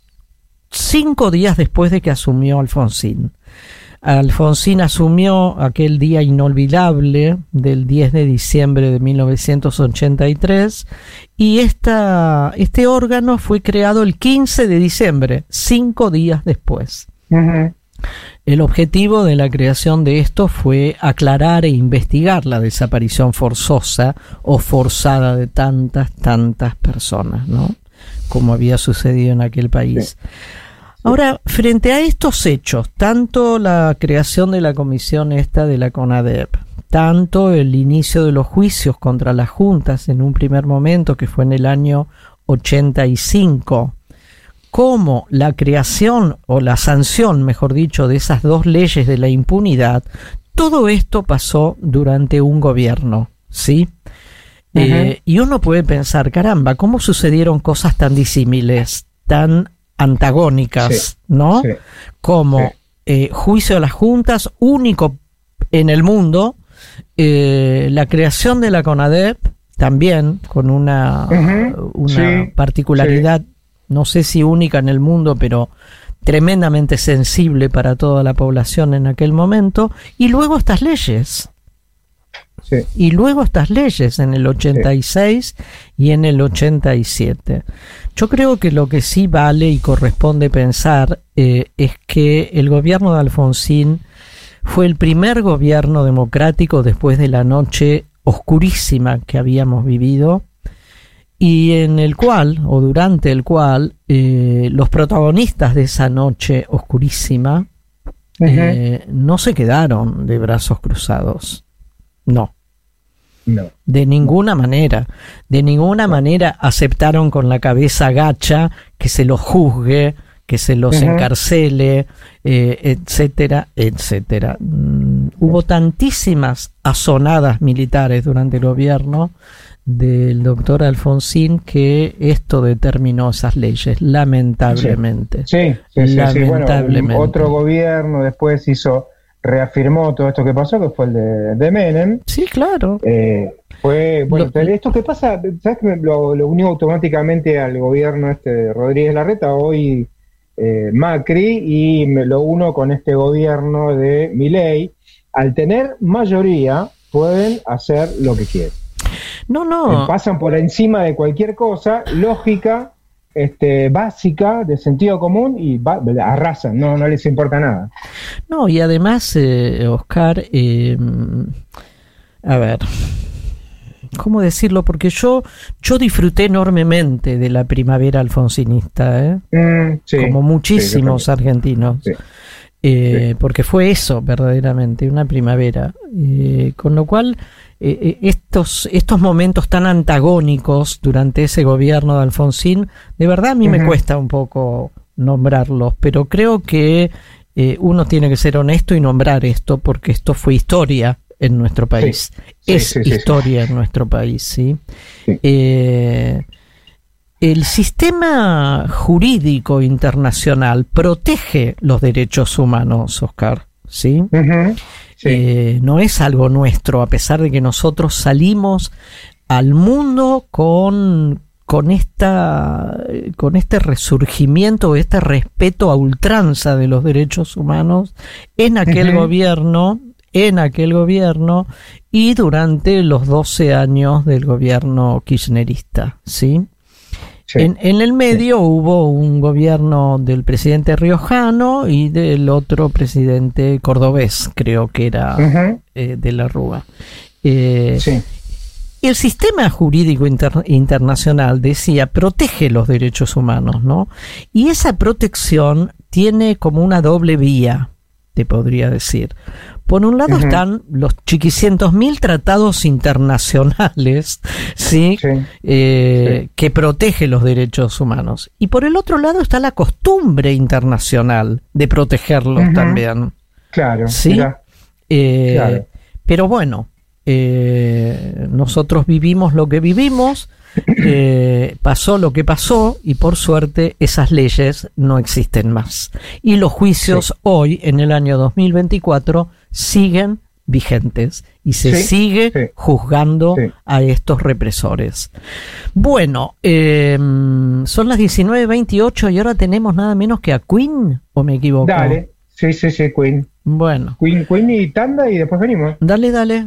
[SPEAKER 2] cinco días después de que asumió Alfonsín. Alfonsín asumió aquel día inolvidable del diez de diciembre de mil novecientos ochenta y tres y esta, este órgano fue creado el quince de diciembre, cinco días después.
[SPEAKER 3] Ujú.
[SPEAKER 2] El objetivo de la creación de esto fue aclarar e investigar la desaparición forzosa o forzada de tantas, tantas personas, ¿no? Como había sucedido en aquel país.
[SPEAKER 3] Sí.
[SPEAKER 2] Ahora, frente a estos hechos, tanto la creación de la comisión esta de la CONADEP, tanto el inicio de los juicios contra las juntas en un primer momento, que fue en el año ochenta y cinco, como la creación o la sanción, mejor dicho, de esas dos leyes de la impunidad, todo esto pasó durante un gobierno, ¿sí?
[SPEAKER 3] Ujú.
[SPEAKER 2] Eh, y uno puede pensar, caramba, ¿cómo sucedieron cosas tan disímiles, tan antagónicas,
[SPEAKER 3] Sí,
[SPEAKER 2] ¿no?
[SPEAKER 3] sí.
[SPEAKER 2] Como
[SPEAKER 3] Sí.
[SPEAKER 2] eh, juicio a las juntas, único en el mundo, eh, la creación de la CONADEP, también con una,
[SPEAKER 3] Ujú,
[SPEAKER 2] una
[SPEAKER 3] sí,
[SPEAKER 2] particularidad, no sé si única en el mundo, pero tremendamente sensible para toda la población en aquel momento, y luego estas leyes.
[SPEAKER 3] Sí.
[SPEAKER 2] Y luego estas leyes en el ochenta y seis y en el ochenta y siete. Yo creo que lo que sí vale y corresponde pensar eh, es que el gobierno de Alfonsín fue el primer gobierno democrático después de la noche oscurísima que habíamos vivido y en el cual, o durante el cual, eh, los protagonistas de esa noche oscurísima
[SPEAKER 3] Ujú.
[SPEAKER 2] eh, no se quedaron de brazos cruzados. No.
[SPEAKER 3] No.
[SPEAKER 2] De ninguna manera, de ninguna manera aceptaron con la cabeza gacha que se los juzgue, que se los
[SPEAKER 3] Ujú.
[SPEAKER 2] encarcele, eh, etcétera, etcétera. Mm, hubo tantísimas azonadas militares durante el gobierno del doctor Alfonsín que esto determinó esas leyes, lamentablemente.
[SPEAKER 3] Sí, sí, sí, sí. Bueno,
[SPEAKER 2] Lamentablemente.
[SPEAKER 3] un- otro gobierno después hizo, reafirmó todo esto que pasó, que fue el de, de Menem.
[SPEAKER 2] Sí, claro.
[SPEAKER 3] Eh, fue, bueno,
[SPEAKER 2] Lo-
[SPEAKER 3] esto que pasa, ¿sabes que me- lo, lo unió automáticamente al gobierno este de Rodríguez Larreta, hoy eh, Macri, y me lo uno con este gobierno de Milei? Al tener mayoría, pueden hacer lo que quieren.
[SPEAKER 2] No,
[SPEAKER 3] Eh,
[SPEAKER 2] no.
[SPEAKER 3] pasan por encima de cualquier cosa, lógica, este, básica, de sentido común, y va- arrasan, no, no les importa nada.
[SPEAKER 2] No, y además, eh, Oscar, eh, a ver, ¿cómo decirlo? Porque yo, yo disfruté enormemente de la primavera alfonsinista, ¿eh?
[SPEAKER 3] Mm, sí,
[SPEAKER 2] como muchísimos
[SPEAKER 3] sí,
[SPEAKER 2] argentinos.
[SPEAKER 3] Sí.
[SPEAKER 2] Eh,
[SPEAKER 3] Sí.
[SPEAKER 2] Porque fue eso verdaderamente, una primavera. Eh, con lo cual, eh, estos, estos momentos tan antagónicos durante ese gobierno de Alfonsín, de verdad a mí uh-huh. me cuesta un poco nombrarlos, pero creo que eh, uno tiene que ser honesto y nombrar esto, porque esto fue historia en nuestro país.
[SPEAKER 3] Sí,
[SPEAKER 2] es
[SPEAKER 3] sí, sí,
[SPEAKER 2] historia
[SPEAKER 3] sí, sí.
[SPEAKER 2] en nuestro país, ¿sí?
[SPEAKER 3] Sí.
[SPEAKER 2] Eh, El sistema jurídico internacional protege los derechos humanos, Oscar, ¿sí?
[SPEAKER 3] Uh-huh. Sí.
[SPEAKER 2] Eh, no es algo nuestro, a pesar de que nosotros salimos al mundo con, con, esta, con este resurgimiento, este respeto a ultranza de los derechos humanos en aquel uh-huh. gobierno, en aquel gobierno y durante los doce años del gobierno kirchnerista, ¿sí? Sí, en, en el medio sí. hubo un gobierno del presidente riojano y del otro presidente cordobés, creo que era uh-huh. eh, de la Rúa. Eh, sí. El sistema jurídico inter, internacional, decía, protege los derechos humanos, ¿no? Y esa protección tiene como una doble vía, te podría decir. Por un lado uh-huh. están los chiquicientos mil tratados internacionales, ¿sí? Sí, eh, sí. que protegen los derechos humanos. Y por el otro lado está la costumbre internacional de protegerlos uh-huh. también.
[SPEAKER 3] Claro,
[SPEAKER 2] ¿sí? Eh, claro. Pero bueno, eh, nosotros vivimos lo que vivimos, eh, pasó lo que pasó y por suerte esas leyes no existen más. Y los juicios sí. hoy, en el año dos mil veinticuatro, siguen vigentes y se sí, sigue sí. juzgando sí. a estos represores. Bueno, eh, son las diecinueve veintiocho y ahora tenemos nada menos que a Queen, ¿o me equivoco?
[SPEAKER 3] Dale, sí, sí, sí, Queen.
[SPEAKER 2] Bueno.
[SPEAKER 3] Queen, Queen y tanda y después venimos.
[SPEAKER 2] Dale, dale.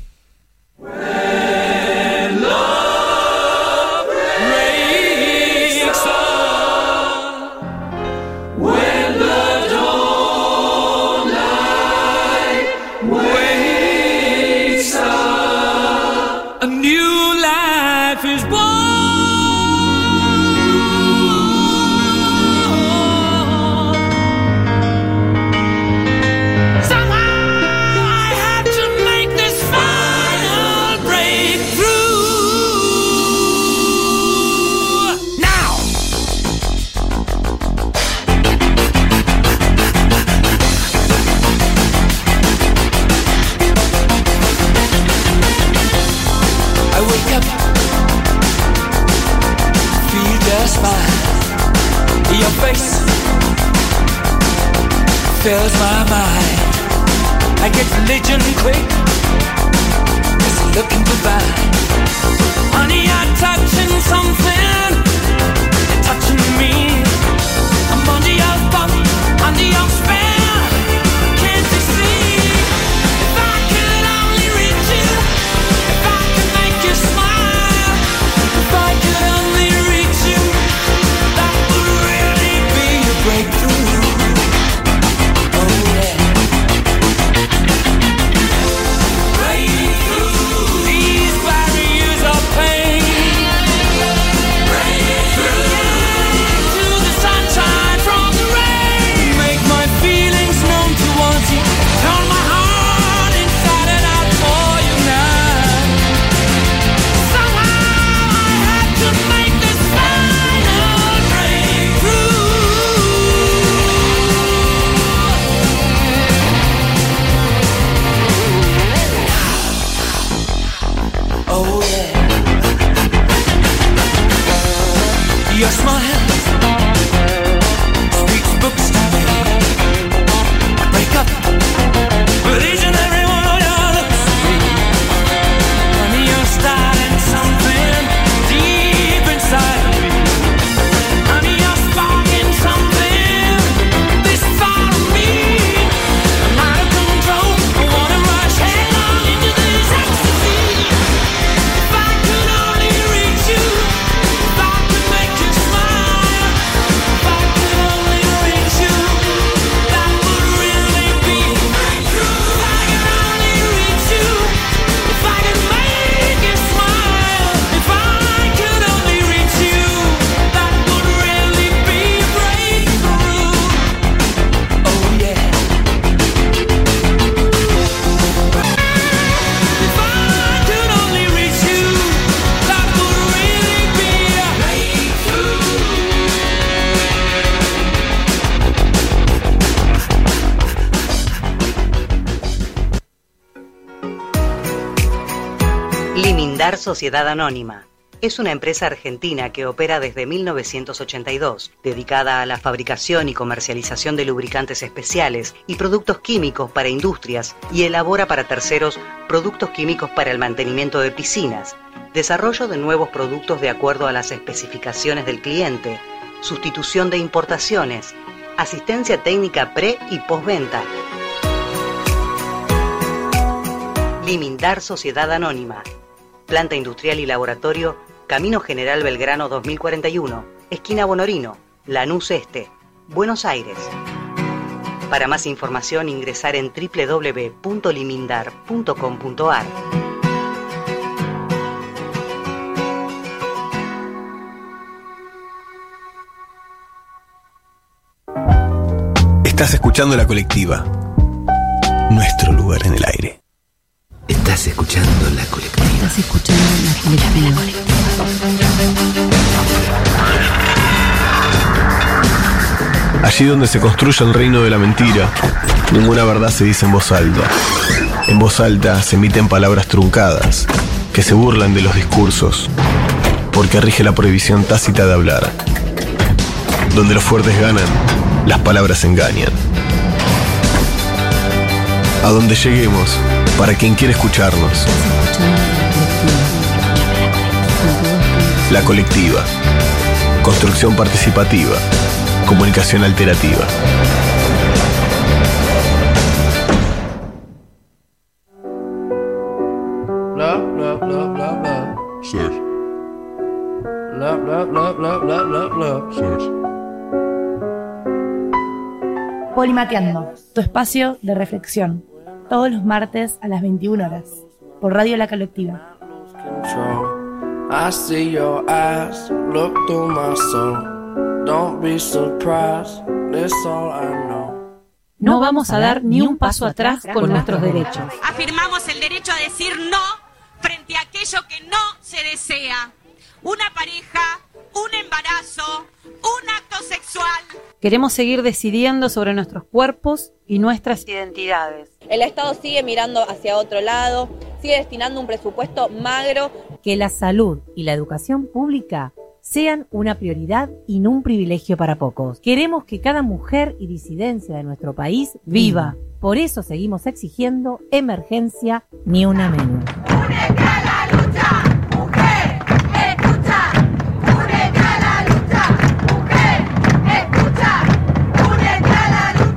[SPEAKER 6] Fills my mind. I get religion quick. It's looking goodbye. Honey, I'm touching something. You're touching me. I'm under your thumb, under your spell. Can't you see? If I could only reach you, if I could make you smile, if I could only reach you, that would really be a breakthrough. These barriers of pain
[SPEAKER 1] Limindar Sociedad Anónima. Es una empresa argentina que opera desde mil novecientos ochenta y dos, dedicada a la fabricación y comercialización de lubricantes especiales y productos químicos para industrias, y elabora para terceros productos químicos para el mantenimiento de piscinas, desarrollo de nuevos productos de acuerdo a las especificaciones del cliente, sustitución de importaciones, asistencia técnica pre y postventa. Limindar Sociedad Anónima. Planta industrial y laboratorio, Camino General Belgrano dos mil cuarenta y uno, esquina Bonorino, Lanús Este, Buenos Aires. Para más información ingresar en doble u doble u doble u punto limindar punto com punto a r.
[SPEAKER 7] Estás escuchando La Colectiva, nuestro lugar en el aire.
[SPEAKER 8] Estás escuchando La Colectiva.
[SPEAKER 9] Estás escuchando La Colectiva.
[SPEAKER 7] Allí donde se construye el reino de la mentira, ninguna verdad se dice en voz alta. En voz alta se emiten palabras truncadas, que se burlan de los discursos, porque rige la prohibición tácita de hablar. Donde los fuertes ganan, las palabras engañan. A donde lleguemos, para quien quiere escucharnos. La Colectiva. Construcción participativa. Comunicación alterativa.
[SPEAKER 10] Love, love, love, love, love.
[SPEAKER 11] Sex.
[SPEAKER 10] Love, love, love, love, love, love, love.
[SPEAKER 11] Sex.
[SPEAKER 12] Polimateando, tu espacio de reflexión. Todos los martes a las veintiuna horas. Por Radio La Colectiva.
[SPEAKER 10] I see your eyes, look through my soul. Don't be surprised, that's all I know.
[SPEAKER 12] No vamos a dar ni un paso atrás con nuestros derechos.
[SPEAKER 13] Afirmamos el derecho a decir no frente a aquello que no se desea. Una pareja, un embarazo, un acto sexual.
[SPEAKER 12] Queremos seguir decidiendo sobre nuestros cuerpos y nuestras identidades.
[SPEAKER 14] El Estado sigue mirando hacia otro lado, sigue destinando un presupuesto magro.
[SPEAKER 15] Que la salud y la educación pública sean una prioridad y no un privilegio para pocos. Queremos que cada mujer y disidencia de nuestro país viva. Por eso seguimos exigiendo emergencia ni una menos.
[SPEAKER 16] ¡Únete a la lucha! ¡Mujer! ¡Escucha! ¡Únete a la lucha! ¡Mujer! ¡Escucha! ¡Únete a la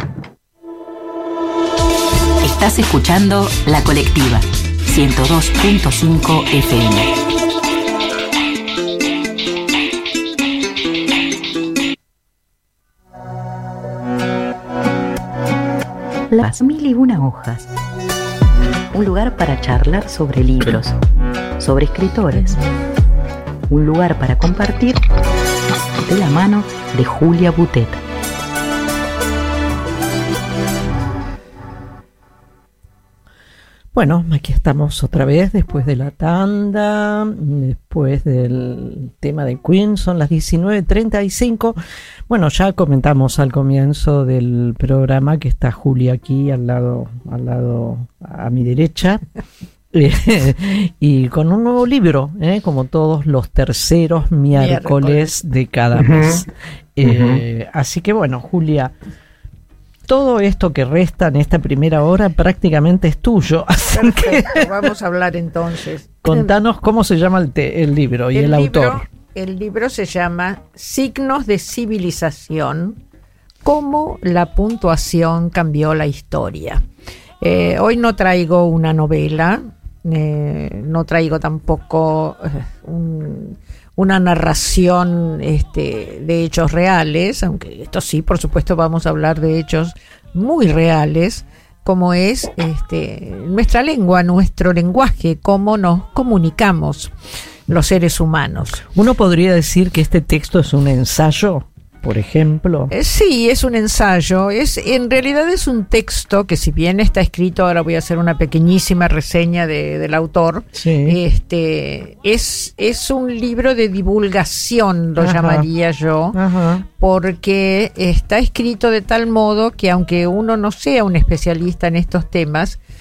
[SPEAKER 16] lucha!
[SPEAKER 1] Estás escuchando La Colectiva, ciento dos punto cinco F M. Las mil y una hojas. Un lugar para charlar sobre libros, sobre escritores. Un lugar para compartir de la mano de Julia Butet.
[SPEAKER 2] Bueno, aquí estamos otra vez después de la tanda, después del tema de Queen, son las diecinueve treinta y cinco. Bueno, ya comentamos al comienzo del programa que está Julia aquí al lado, al lado a mi derecha, y con un nuevo libro, ¿eh? Como todos los terceros miércoles, miércoles. de cada mes. Uh-huh. Eh, uh-huh. Así que bueno, Julia, todo esto que resta en esta primera hora prácticamente es tuyo. Así
[SPEAKER 4] Perfecto,
[SPEAKER 2] que
[SPEAKER 4] vamos a hablar entonces.
[SPEAKER 2] Contanos cómo se llama el, te, el libro y el, el libro, autor.
[SPEAKER 4] El libro se llama Signos de Civilización, cómo la puntuación cambió la historia. Eh, hoy no traigo una novela, eh, no traigo tampoco eh, un... una narración este, de hechos reales, aunque esto sí, por supuesto, vamos a hablar de hechos muy reales, como es este, nuestra lengua, nuestro lenguaje, cómo nos comunicamos los seres humanos.
[SPEAKER 2] ¿Uno podría decir que este texto es un ensayo, por ejemplo?
[SPEAKER 4] Eh, sí, es un ensayo. Es, en realidad es un texto que, si bien está escrito, ahora voy a hacer una pequeñísima reseña de, del autor, sí. este, es, es un libro de divulgación, lo Ajá. llamaría yo, Ajá. porque está escrito de tal modo que, aunque uno no sea un especialista en estos temas,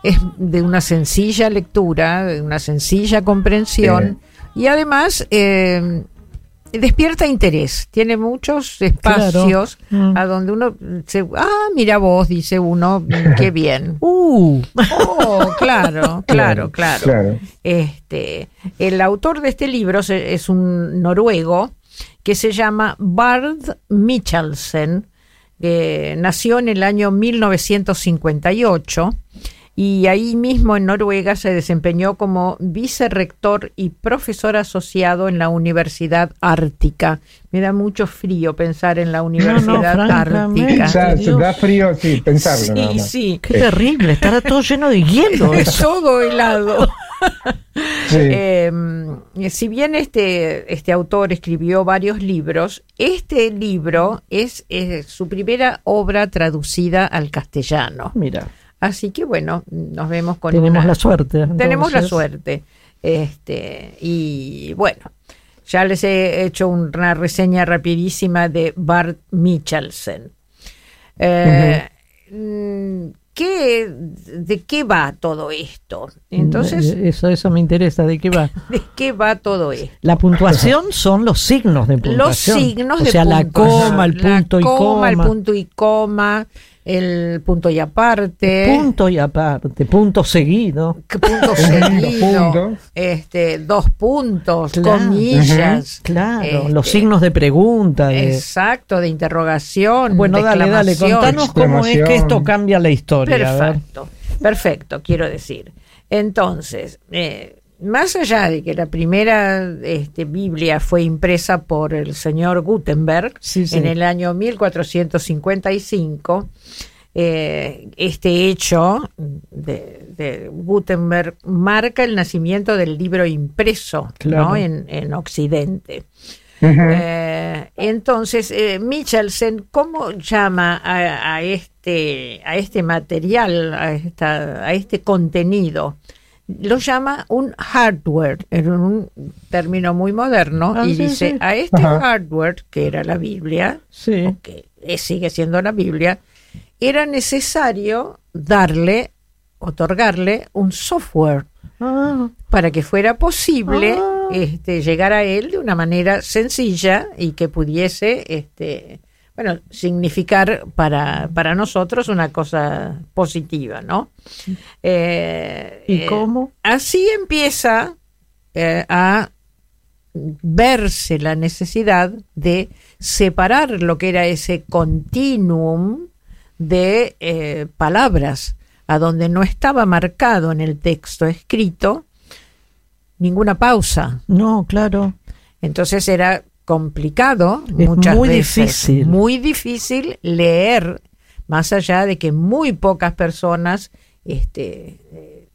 [SPEAKER 4] es de una sencilla lectura, de una sencilla comprensión, sí. Y además eh, despierta interés, tiene muchos espacios, claro. mm. a donde uno se, ah, mira vos, dice uno, qué bien.
[SPEAKER 2] Uh.
[SPEAKER 4] Oh, claro, claro, claro,
[SPEAKER 3] claro.
[SPEAKER 4] Este, el autor de este libro es un noruego que se llama Bård Michelsen, que nació en el año mil novecientos cincuenta y ocho. Y ahí mismo en Noruega se desempeñó como vicerrector y profesor asociado en la Universidad Ártica. Me da mucho frío pensar en la Universidad
[SPEAKER 2] no, no,
[SPEAKER 4] Ártica.
[SPEAKER 3] Ya, se da frío, sí, pensarlo.
[SPEAKER 4] Sí,
[SPEAKER 3] nada más.
[SPEAKER 4] sí.
[SPEAKER 2] Qué terrible, estará todo lleno de hielo.
[SPEAKER 4] Todo helado.
[SPEAKER 3] Sí.
[SPEAKER 4] Eh, si bien este, este autor escribió varios libros, este libro es, es su primera obra traducida al castellano.
[SPEAKER 2] Mira.
[SPEAKER 4] Así que bueno, nos vemos con
[SPEAKER 2] Tenemos
[SPEAKER 4] una,
[SPEAKER 2] la suerte. Entonces.
[SPEAKER 4] Tenemos la suerte. Este, y bueno, ya les he hecho una reseña rapidísima de Bård Michelsen. Eh, uh-huh. ¿qué, ¿De qué va todo esto? Entonces,
[SPEAKER 2] eso, eso me interesa, ¿de qué va?
[SPEAKER 4] ¿De qué va todo esto?
[SPEAKER 2] La puntuación son los signos de puntuación.
[SPEAKER 4] Los signos
[SPEAKER 2] o
[SPEAKER 4] de
[SPEAKER 2] sea,
[SPEAKER 4] puntuación.
[SPEAKER 2] la coma, el punto
[SPEAKER 4] la
[SPEAKER 2] y
[SPEAKER 4] coma,
[SPEAKER 2] coma.
[SPEAKER 4] el punto y coma. El punto y aparte.
[SPEAKER 2] Punto y aparte, punto seguido.
[SPEAKER 4] Punto seguido. Punto. Este, dos puntos, claro. Comillas.
[SPEAKER 2] Uh-huh. Claro,
[SPEAKER 4] este,
[SPEAKER 2] los signos de pregunta. De...
[SPEAKER 4] Exacto, de interrogación.
[SPEAKER 2] Bueno,
[SPEAKER 4] de
[SPEAKER 2] dale, dale, contanos cómo es que esto cambia la historia.
[SPEAKER 4] Perfecto, perfecto, quiero decir. Entonces, eh, más allá de que la primera este, Biblia fue impresa por el señor Gutenberg sí, sí. en el año mil cuatrocientos cincuenta y cinco, eh, este hecho de, de Gutenberg marca el nacimiento del libro impreso, claro. ¿no? en, en Occidente. Uh-huh. Eh, entonces, eh, Michelsen, ¿cómo llama a, a, este, a este material, a, esta, a este contenido? Lo llama un hardware, en un término muy moderno, ah, y sí, dice, sí. a este Ajá. hardware, que era la Biblia,
[SPEAKER 2] sí.
[SPEAKER 4] o que sigue siendo la Biblia, era necesario darle, otorgarle un software, ah. para que fuera posible ah. este, llegar a él de una manera sencilla y que pudiese... este bueno, significar para, para nosotros una cosa positiva, ¿no? Eh,
[SPEAKER 2] ¿Y cómo?
[SPEAKER 4] Eh, así empieza eh, a verse la necesidad de separar lo que era ese continuum de eh, palabras, a donde no estaba marcado en el texto escrito ninguna pausa.
[SPEAKER 2] No, claro.
[SPEAKER 4] Entonces era... complicado,
[SPEAKER 2] es
[SPEAKER 4] muchas
[SPEAKER 2] muy
[SPEAKER 4] veces,
[SPEAKER 2] difícil.
[SPEAKER 4] muy difícil leer, más allá de que muy pocas personas este, eh,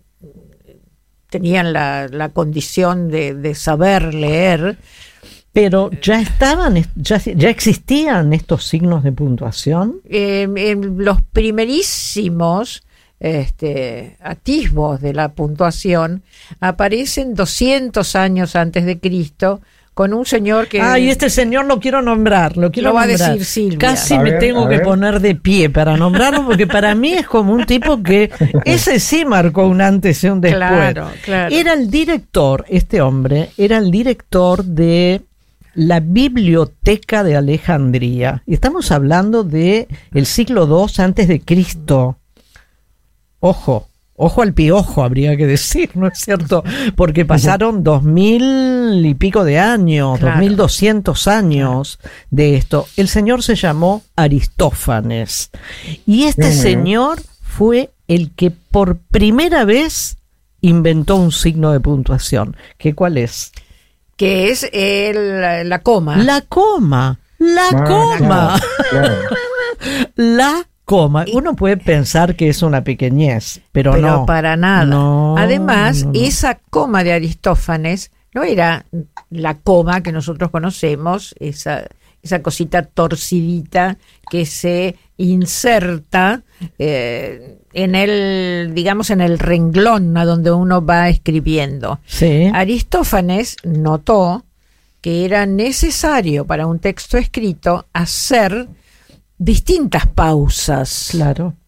[SPEAKER 4] tenían la, la condición de, de saber leer.
[SPEAKER 2] Pero ya estaban, ya, ya existían estos signos de puntuación.
[SPEAKER 4] Eh, en los primerísimos este, atisbos de la puntuación aparecen doscientos años antes de Cristo, con un señor que...
[SPEAKER 2] Ay, este señor lo quiero nombrar, lo quiero
[SPEAKER 4] lo va
[SPEAKER 2] nombrar.
[SPEAKER 4] a decir Silvia.
[SPEAKER 2] Casi
[SPEAKER 3] a
[SPEAKER 2] me
[SPEAKER 3] ver,
[SPEAKER 2] tengo que
[SPEAKER 3] ver.
[SPEAKER 2] poner de pie para nombrarlo, porque para mí es como un tipo que... Ese sí marcó un antes y un después.
[SPEAKER 4] Claro, claro.
[SPEAKER 2] Era el director, este hombre, era el director de la Biblioteca de Alejandría. Y estamos hablando de el siglo dos antes de Cristo. Ojo. Ojo al piojo, habría que decir, ¿no es cierto? Porque pasaron dos mil y pico de años,
[SPEAKER 4] claro.
[SPEAKER 2] dos mil doscientos años de esto. El señor se llamó Aristófanes. Y este uh-huh. señor fue el que por primera vez inventó un signo de puntuación. ¿Qué cuál es?
[SPEAKER 4] Que es el, la coma.
[SPEAKER 2] La coma. La ah, coma.
[SPEAKER 3] Claro, claro.
[SPEAKER 2] La coma. Uno puede pensar que es una pequeñez, pero,
[SPEAKER 4] pero
[SPEAKER 2] no.
[SPEAKER 4] para nada.
[SPEAKER 2] No,
[SPEAKER 4] Además,
[SPEAKER 2] no, no.
[SPEAKER 4] esa coma de Aristófanes no era la coma que nosotros conocemos, esa, esa cosita torcidita que se inserta eh, en el, digamos, en el renglón a donde uno va escribiendo.
[SPEAKER 2] Sí.
[SPEAKER 4] Aristófanes notó que era necesario para un texto escrito hacer distintas pausas.
[SPEAKER 2] Claro.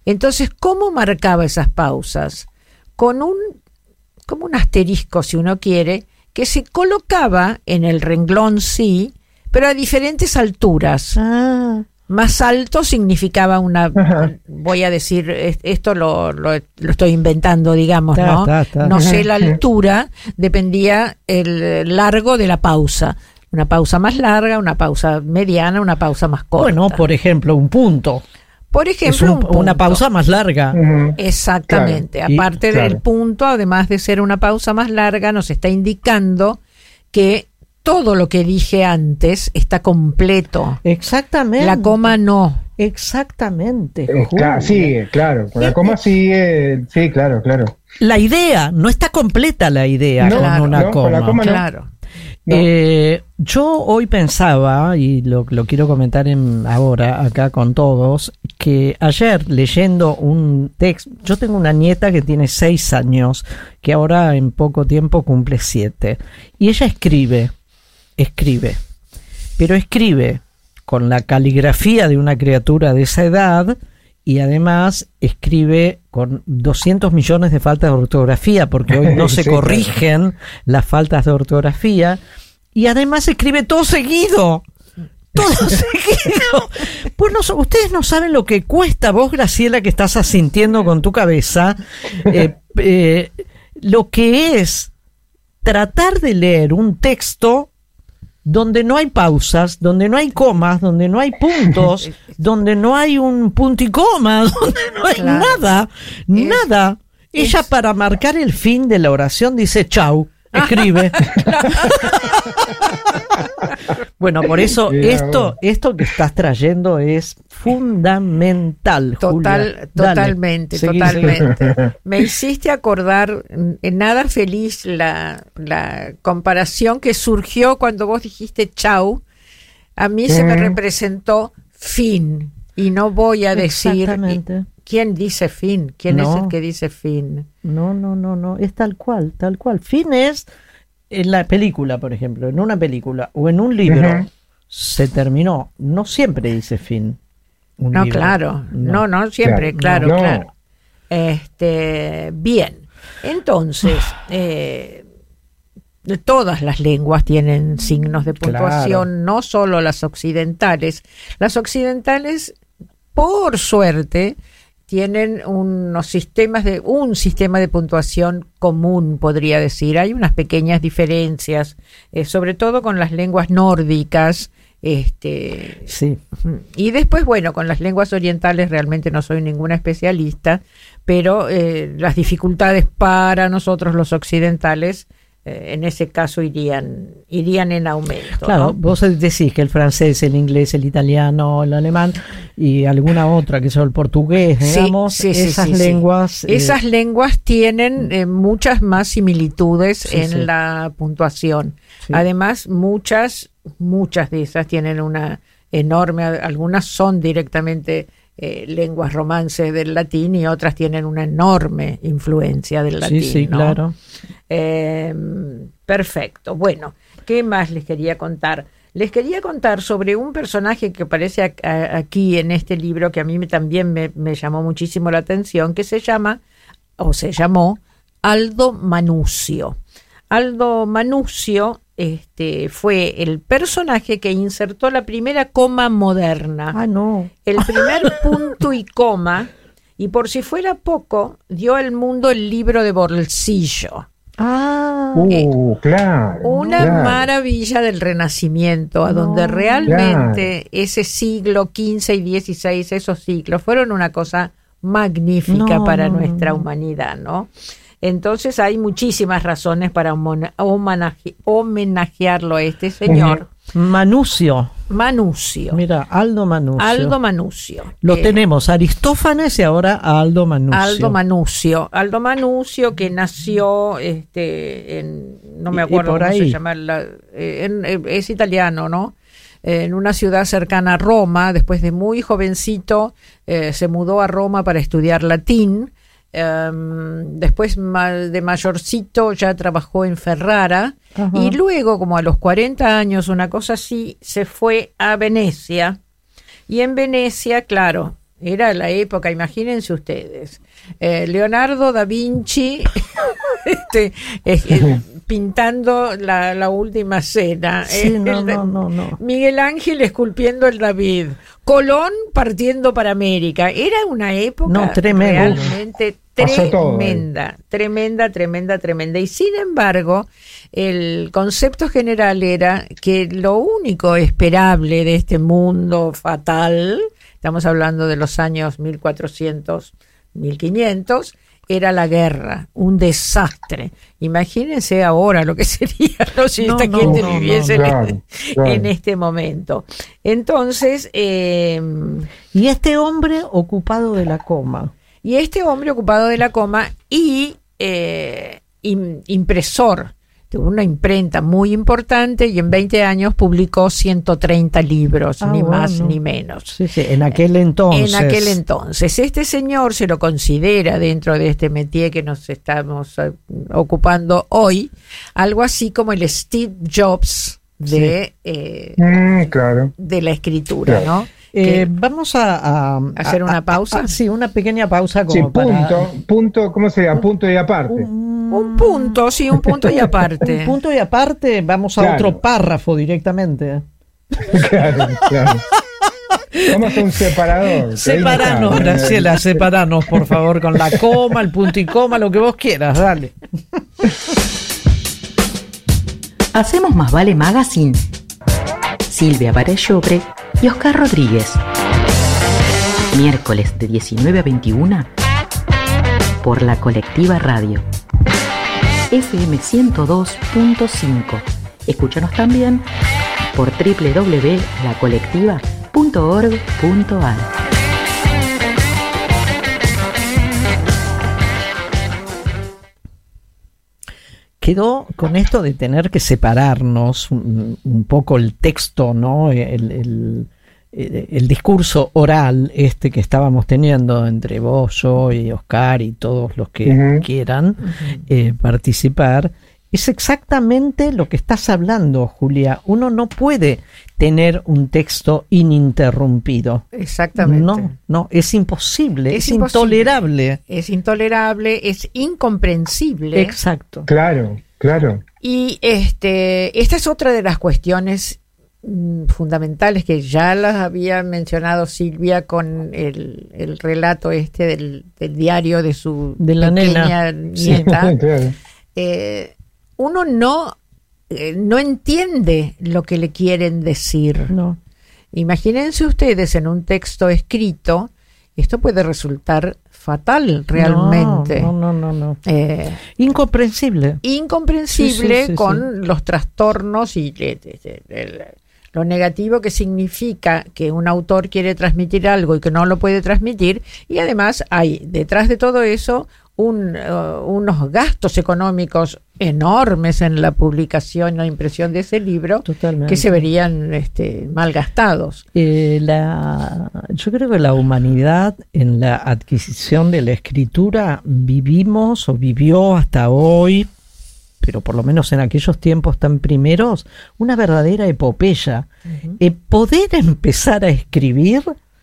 [SPEAKER 4] Entonces, ¿cómo marcaba esas pausas? Con un, como un asterisco, si uno quiere, que se colocaba en el renglón sí, pero a diferentes alturas.
[SPEAKER 2] Ah.
[SPEAKER 4] Más alto significaba una,
[SPEAKER 3] Ajá.
[SPEAKER 4] voy a decir, es- esto lo, lo, lo estoy inventando, digamos,
[SPEAKER 2] Ta,
[SPEAKER 4] ¿no?
[SPEAKER 2] ta, ta.
[SPEAKER 4] No sé la
[SPEAKER 3] Ajá.
[SPEAKER 4] altura, dependía el largo de la pausa. Una pausa más larga, una pausa mediana, una pausa más corta.
[SPEAKER 2] Bueno, por ejemplo, un punto.
[SPEAKER 4] Por
[SPEAKER 2] Es
[SPEAKER 4] ejemplo,
[SPEAKER 2] un-
[SPEAKER 4] un
[SPEAKER 2] una
[SPEAKER 4] punto.
[SPEAKER 2] pausa más larga.
[SPEAKER 3] Ujú.
[SPEAKER 4] Exactamente.
[SPEAKER 2] Claro. Y-
[SPEAKER 4] Aparte
[SPEAKER 3] claro.
[SPEAKER 4] del punto, además de ser una pausa más larga, nos está indicando que todo lo que dije antes está completo.
[SPEAKER 2] Exactamente.
[SPEAKER 4] La coma no.
[SPEAKER 2] Exactamente.
[SPEAKER 3] Eh,
[SPEAKER 2] Julia.
[SPEAKER 3] cla- sigue, claro. Con la coma sigue. Sí, claro, claro.
[SPEAKER 2] La idea, no está completa la idea
[SPEAKER 3] No,
[SPEAKER 2] con
[SPEAKER 4] claro,
[SPEAKER 2] una
[SPEAKER 3] no,
[SPEAKER 2] coma.
[SPEAKER 3] con la coma no.
[SPEAKER 4] Claro.
[SPEAKER 3] No.
[SPEAKER 2] Eh, yo hoy pensaba, y lo, lo quiero comentar en, ahora acá con todos, que ayer leyendo un texto, yo tengo una nieta que tiene seis años, que ahora en poco tiempo cumple siete, y ella escribe, escribe, pero escribe con la caligrafía de una criatura de esa edad, y además escribe con doscientos millones de faltas de ortografía, porque hoy no se
[SPEAKER 3] Sí,
[SPEAKER 2] corrigen las faltas de ortografía, y además escribe todo seguido. Todo seguido. Pues no, ustedes no saben lo que cuesta, vos, Graciela, que estás asintiendo con tu cabeza, eh, eh, lo que es tratar de leer un texto donde no hay pausas, donde no hay comas, donde no hay puntos, donde no hay un punto y coma, donde no hay
[SPEAKER 4] Claro.
[SPEAKER 2] nada, nada. Ella,
[SPEAKER 4] es-
[SPEAKER 2] para marcar el fin de la oración, dice chau, escribe. Bueno, por eso
[SPEAKER 3] Mira,
[SPEAKER 2] esto,
[SPEAKER 3] vos.
[SPEAKER 2] esto que estás trayendo es fundamental,
[SPEAKER 4] Total,
[SPEAKER 2] Julia. Dale,
[SPEAKER 4] totalmente,
[SPEAKER 2] seguí,
[SPEAKER 4] totalmente. Me hiciste acordar en nada feliz la, la comparación que surgió cuando vos dijiste chau. A mí se me
[SPEAKER 3] Mm.
[SPEAKER 4] representó fin. Y no voy a decir
[SPEAKER 2] Exactamente.
[SPEAKER 4] quién dice fin, quién es
[SPEAKER 2] No.
[SPEAKER 4] el que dice fin.
[SPEAKER 2] No, no, no, no, es tal cual, tal cual. Fin es en la película, por ejemplo, en una película o en un libro,
[SPEAKER 3] Ujú.
[SPEAKER 2] se terminó. No siempre dice fin. un
[SPEAKER 4] No,
[SPEAKER 2] libro.
[SPEAKER 4] claro, no, no siempre,
[SPEAKER 3] Claro,
[SPEAKER 4] claro,
[SPEAKER 3] no.
[SPEAKER 4] claro. Este, bien, entonces, eh, todas las lenguas tienen signos de puntuación,
[SPEAKER 2] Claro.
[SPEAKER 4] no solo las occidentales. Las occidentales, por suerte, tienen unos sistemas de un sistema de puntuación común, podría decir. Hay unas pequeñas diferencias, eh, sobre todo con las lenguas nórdicas. Este,
[SPEAKER 2] Sí.
[SPEAKER 4] y después, bueno, con las lenguas orientales realmente no soy ninguna especialista, pero eh, las dificultades para nosotros los occidentales eh, en ese caso irían irían en aumento.
[SPEAKER 2] Claro,
[SPEAKER 4] ¿no?
[SPEAKER 2] vos decís que el francés, el inglés, el italiano, el alemán y alguna otra, que son el portugués,
[SPEAKER 4] Sí,
[SPEAKER 2] digamos,
[SPEAKER 4] sí, sí,
[SPEAKER 2] esas
[SPEAKER 4] sí, sí.
[SPEAKER 2] lenguas. eh,
[SPEAKER 4] Esas lenguas tienen eh, muchas más similitudes
[SPEAKER 2] Sí,
[SPEAKER 4] en
[SPEAKER 2] sí.
[SPEAKER 4] la puntuación.
[SPEAKER 2] Sí.
[SPEAKER 4] Además, muchas, muchas de esas tienen una enorme, algunas son directamente eh, lenguas romances del latín y otras tienen una enorme influencia del latín.
[SPEAKER 2] Sí, sí,
[SPEAKER 4] ¿no?
[SPEAKER 2] claro.
[SPEAKER 4] Eh, perfecto. Bueno, ¿qué más les quería contar? Les quería contar sobre un personaje que aparece a- a- aquí en este libro que a mí me- también me, me llamó muchísimo la atención, que se llama, o se llamó, Aldo Manusio. Aldo Manusio este, fue el personaje que insertó la primera coma moderna.
[SPEAKER 2] Ah, no.
[SPEAKER 4] El primer punto y coma, y por si fuera poco, dio al mundo el libro de bolsillo.
[SPEAKER 2] Ah,
[SPEAKER 3] Uh, claro.
[SPEAKER 4] Una
[SPEAKER 3] claro.
[SPEAKER 4] maravilla del Renacimiento, a
[SPEAKER 2] No,
[SPEAKER 4] donde realmente ese siglo quince y dieciséis, esos siglos, fueron una cosa magnífica
[SPEAKER 2] No,
[SPEAKER 4] para
[SPEAKER 2] no,
[SPEAKER 4] nuestra
[SPEAKER 2] no.
[SPEAKER 4] humanidad, ¿no? Entonces hay muchísimas razones para homona- homenaje- homenajearlo a este señor,
[SPEAKER 2] Manusio.
[SPEAKER 4] Manusio.
[SPEAKER 2] Mira, Aldo Manusio.
[SPEAKER 4] Aldo Manusio.
[SPEAKER 2] Lo
[SPEAKER 4] Eh,
[SPEAKER 2] tenemos, Aristófanes y ahora a Aldo Manusio.
[SPEAKER 4] Aldo Manusio. Aldo Manusio, que nació este, en, no me
[SPEAKER 2] Y- y
[SPEAKER 4] acuerdo
[SPEAKER 2] por
[SPEAKER 4] cómo se
[SPEAKER 2] ahí.
[SPEAKER 4] llama, la- eh, en- eh, es italiano, ¿no? Eh, en una ciudad cercana a Roma, después de muy jovencito, eh, se mudó a Roma para estudiar latín. Em, después ma- de mayorcito ya trabajó en Ferrara.
[SPEAKER 2] Ajá.
[SPEAKER 4] Y luego, como a los cuarenta años, una cosa así, se fue a Venecia. Y en Venecia, claro, Era la época, imagínense ustedes. Eh, Leonardo da Vinci este, eh, eh, pintando la, la última cena.
[SPEAKER 2] Sí,
[SPEAKER 4] eh,
[SPEAKER 2] no,
[SPEAKER 4] el-
[SPEAKER 2] no, no, no.
[SPEAKER 4] Miguel Ángel esculpiendo el David. Colón partiendo para América. Era una época
[SPEAKER 2] No, tremendo.
[SPEAKER 4] realmente
[SPEAKER 3] Pasó todo,
[SPEAKER 4] tremenda, tremenda, tremenda, tremenda. Y sin embargo, el concepto general era que lo único esperable de este mundo fatal, estamos hablando de los años mil cuatrocientos, mil quinientos, era la guerra, un desastre. Imagínense ahora lo que sería, ¿no? Si
[SPEAKER 2] No,
[SPEAKER 4] esta
[SPEAKER 2] no,
[SPEAKER 4] gente
[SPEAKER 2] no,
[SPEAKER 4] viviese
[SPEAKER 3] no,
[SPEAKER 4] en,
[SPEAKER 3] claro,
[SPEAKER 4] este,
[SPEAKER 3] claro.
[SPEAKER 4] en este momento. Entonces, eh,
[SPEAKER 2] Y este hombre ocupado de la coma.
[SPEAKER 4] y este hombre ocupado de la coma y eh, im- impresor, tuvo una imprenta muy importante y en veinte años publicó ciento treinta libros,
[SPEAKER 2] Ah,
[SPEAKER 4] ni
[SPEAKER 2] bueno.
[SPEAKER 4] más ni menos.
[SPEAKER 2] Sí, sí, en aquel entonces.
[SPEAKER 4] En aquel entonces, este señor se lo considera dentro de este métier que nos estamos eh, ocupando hoy, algo así como el Steve Jobs de, eh,
[SPEAKER 3] Mm, claro.
[SPEAKER 4] de la escritura,
[SPEAKER 3] Claro.
[SPEAKER 4] ¿no?
[SPEAKER 2] Eh,
[SPEAKER 4] Que-
[SPEAKER 2] vamos a, a-
[SPEAKER 4] ¿Hacer
[SPEAKER 2] a-
[SPEAKER 4] una
[SPEAKER 2] a-
[SPEAKER 4] pausa?
[SPEAKER 2] a- sí, una pequeña pausa como
[SPEAKER 3] Sí,
[SPEAKER 2] para
[SPEAKER 3] punto, punto, ¿cómo sería? Punto y aparte.
[SPEAKER 4] un punto, sí, un punto y aparte.
[SPEAKER 2] un punto y aparte vamos a
[SPEAKER 3] Claro.
[SPEAKER 2] otro párrafo directamente.
[SPEAKER 3] Claro, claro. Vamos a hacer un separador.
[SPEAKER 2] Separanos,
[SPEAKER 3] Ahí está.
[SPEAKER 2] Graciela, separanos, por favor, con la coma, el punto y coma, lo que vos quieras, dale.
[SPEAKER 9] Hacemos Más Vale Magazine. Silvia Barellobre y Oscar Rodríguez. Miércoles de diecinueve a veintiuna por La Colectiva Radio. F M ciento dos punto cinco. Escúchanos también por doble u doble u doble u punto la colectiva punto org punto a r.
[SPEAKER 2] Quedó con esto de tener que separarnos un, un poco el texto, ¿no? El, el- el- el discurso oral este que estábamos teniendo entre vos, yo y Oscar y todos los que
[SPEAKER 3] Ujú.
[SPEAKER 2] quieran eh, participar. Es exactamente lo que estás hablando, Julia. Uno no puede tener un texto ininterrumpido.
[SPEAKER 4] Exactamente.
[SPEAKER 2] No, no, es imposible, es,
[SPEAKER 4] Es imposible.
[SPEAKER 2] intolerable.
[SPEAKER 4] Es intolerable, es incomprensible.
[SPEAKER 2] Exacto.
[SPEAKER 3] Claro, claro.
[SPEAKER 4] Y este, esta es otra de las cuestiones mm, fundamentales que ya las había mencionado Silvia con el, el relato este del, del diario de su
[SPEAKER 2] De la
[SPEAKER 4] pequeña
[SPEAKER 2] nena.
[SPEAKER 4] nieta.
[SPEAKER 3] Claro.
[SPEAKER 4] Eh, uno no, eh, no entiende lo que le quieren decir.
[SPEAKER 2] No.
[SPEAKER 4] Imagínense ustedes en un texto escrito, esto puede resultar fatal realmente.
[SPEAKER 2] No, no, no, no.
[SPEAKER 4] Eh,
[SPEAKER 2] Incomprensible.
[SPEAKER 4] incomprensible
[SPEAKER 2] Sí, sí, sí,
[SPEAKER 4] con los trastornos y le- le- le- lo negativo que significa que un autor quiere transmitir algo y que no lo puede transmitir, y además hay detrás de todo eso un, uh, unos gastos económicos enormes en la publicación, la impresión de ese libro,
[SPEAKER 2] Totalmente.
[SPEAKER 4] que se verían este, mal gastados.
[SPEAKER 2] Eh, la, yo creo que la humanidad en la adquisición de la escritura vivimos o vivió hasta hoy, pero por lo menos en aquellos tiempos tan primeros, una verdadera epopeya.
[SPEAKER 4] Ujú.
[SPEAKER 2] Eh, poder empezar a escribir,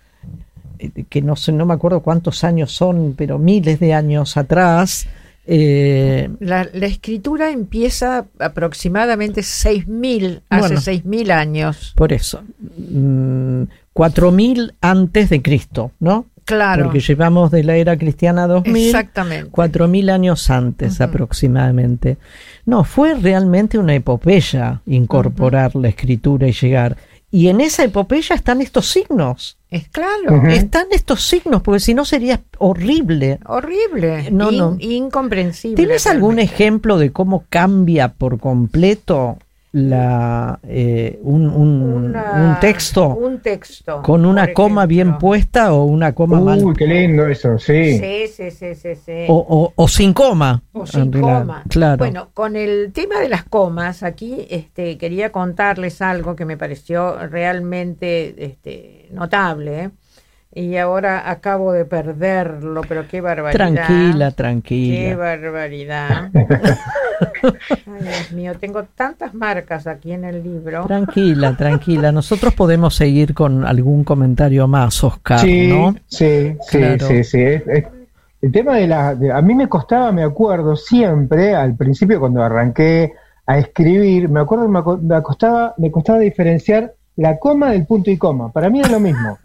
[SPEAKER 2] eh, que no sé, no me acuerdo cuántos años son, pero miles de años atrás, eh,
[SPEAKER 4] La, la escritura empieza aproximadamente seis mil, hace
[SPEAKER 2] Bueno.
[SPEAKER 4] seis mil años.
[SPEAKER 2] por eso, mm, cuatro mil antes de Cristo, ¿no?
[SPEAKER 4] Claro,
[SPEAKER 2] Porque llevamos de la era cristiana a dos mil,
[SPEAKER 4] exactamente.
[SPEAKER 2] cuatro mil años antes
[SPEAKER 4] Ujú.
[SPEAKER 2] aproximadamente. No, fue realmente una epopeya incorporar la escritura y llegar. Y en esa epopeya están estos signos.
[SPEAKER 4] Es claro,
[SPEAKER 3] Ujú.
[SPEAKER 2] Están estos signos, porque si no sería horrible.
[SPEAKER 4] horrible,
[SPEAKER 2] No,
[SPEAKER 4] in-
[SPEAKER 2] no.
[SPEAKER 4] incomprensible.
[SPEAKER 2] ¿Tienes algún
[SPEAKER 4] realmente.
[SPEAKER 2] ejemplo de cómo cambia por completo la eh, un, un-
[SPEAKER 4] Una-
[SPEAKER 2] un texto
[SPEAKER 4] Un texto.
[SPEAKER 2] con una
[SPEAKER 4] por
[SPEAKER 2] coma
[SPEAKER 4] ejemplo.
[SPEAKER 2] bien puesta o una coma mal?
[SPEAKER 3] Uy, qué lindo eso, sí.
[SPEAKER 4] Sí, sí, sí, sí. sí.
[SPEAKER 2] O, o- o sin coma.
[SPEAKER 4] O sin
[SPEAKER 2] en realidad.
[SPEAKER 4] coma.
[SPEAKER 2] Claro.
[SPEAKER 4] Bueno, con el tema de las comas, aquí este, quería contarles algo que me pareció realmente este, notable, ¿eh? Y ahora acabo de perderlo, pero qué barbaridad.
[SPEAKER 2] Tranquila,
[SPEAKER 4] Qué
[SPEAKER 2] tranquila.
[SPEAKER 4] barbaridad. Ay, Dios mío, tengo tantas marcas aquí en el libro.
[SPEAKER 2] Tranquila, tranquila. Nosotros podemos seguir con algún comentario más, Oscar,
[SPEAKER 3] Sí,
[SPEAKER 2] ¿no?
[SPEAKER 3] sí, sí,
[SPEAKER 2] Claro.
[SPEAKER 3] sí, sí. Es- es- el tema de la... de- a mí me costaba, me acuerdo, siempre, al principio cuando arranqué a escribir, me acuerdo que me, aco- me costaba, me costaba diferenciar la coma del punto y coma. Para mí es lo mismo.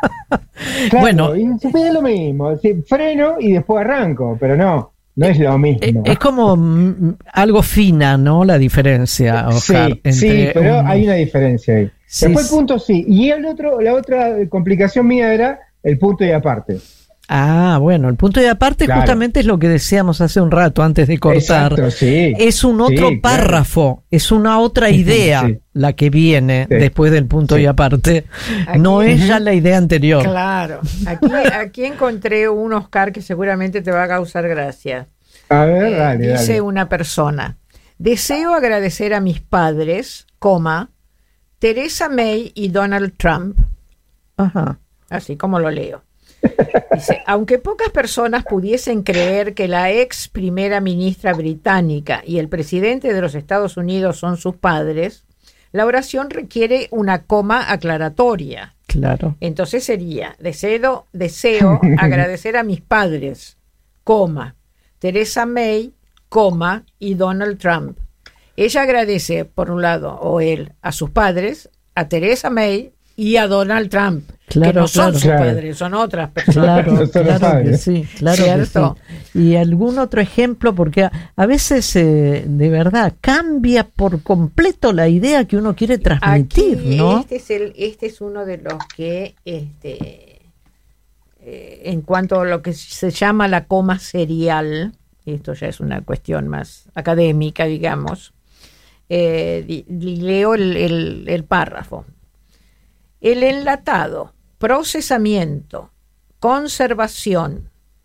[SPEAKER 3] Claro,
[SPEAKER 2] Bueno.
[SPEAKER 3] y es lo mismo. Sí, freno y después arranco, pero no, no es lo mismo.
[SPEAKER 2] Es como mm, algo fina, ¿no? La diferencia, Oscar.
[SPEAKER 3] Sí, sí,
[SPEAKER 2] entre
[SPEAKER 3] pero
[SPEAKER 2] un-
[SPEAKER 3] hay una diferencia ahí.
[SPEAKER 2] Sí,
[SPEAKER 3] Después
[SPEAKER 2] sí.
[SPEAKER 3] el punto sí. Y el otro, la otra complicación mía era el punto y aparte.
[SPEAKER 2] Ah, bueno, el punto de aparte
[SPEAKER 3] Claro.
[SPEAKER 2] justamente es lo que decíamos hace un rato antes de cortar.
[SPEAKER 3] Exacto, sí.
[SPEAKER 2] Es un otro
[SPEAKER 3] Sí, claro.
[SPEAKER 2] párrafo, es una otra idea
[SPEAKER 3] Sí.
[SPEAKER 2] la que viene
[SPEAKER 3] Sí.
[SPEAKER 2] después del punto
[SPEAKER 3] Sí.
[SPEAKER 2] y aparte.
[SPEAKER 4] Aquí-
[SPEAKER 2] No es ya la idea anterior.
[SPEAKER 4] Claro. Aquí, aquí encontré un Oscar que seguramente te va a causar gracia.
[SPEAKER 3] A ver,
[SPEAKER 4] Eh,
[SPEAKER 3] dale,
[SPEAKER 4] dice
[SPEAKER 3] dale.
[SPEAKER 4] una persona: deseo agradecer a mis padres, coma, Theresa May y Donald Trump.
[SPEAKER 2] Ajá.
[SPEAKER 4] Así como lo leo. Dice, aunque pocas personas pudiesen creer que la ex primera ministra británica y el presidente de los Estados Unidos son sus padres, la oración requiere una coma aclaratoria.
[SPEAKER 2] Claro.
[SPEAKER 4] Entonces sería, deseo, deseo agradecer a mis padres, coma, Theresa May, coma, y Donald Trump. Ella agradece, por un lado, o él, a sus padres, a Theresa May y a Donald Trump,
[SPEAKER 2] Claro,
[SPEAKER 4] que no son
[SPEAKER 2] claro.
[SPEAKER 4] sus
[SPEAKER 3] Claro.
[SPEAKER 4] padres, son otras personas.
[SPEAKER 2] Claro,
[SPEAKER 3] Eso lo
[SPEAKER 2] claro que
[SPEAKER 3] sabe.
[SPEAKER 2] sí, claro que
[SPEAKER 4] ¿Cierto?
[SPEAKER 2] sí. Y algún otro ejemplo, porque a, a veces eh, de verdad cambia por completo la idea que uno quiere transmitir,
[SPEAKER 4] Aquí,
[SPEAKER 2] ¿no?
[SPEAKER 4] este es el, este es uno de los que, este, eh, en cuanto a lo que se llama la coma serial, esto ya es una cuestión más académica, digamos, eh, di- di- leo el, el- el párrafo. El enlatado, procesamiento, conservación,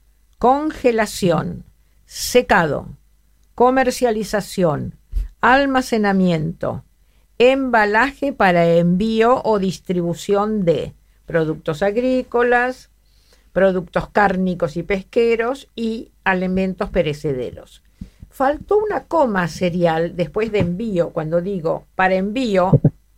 [SPEAKER 4] congelación, secado, comercialización, almacenamiento, embalaje para envío o distribución de productos agrícolas, productos cárnicos y pesqueros y alimentos perecederos. Faltó una coma serial después de envío. Cuando digo para envío,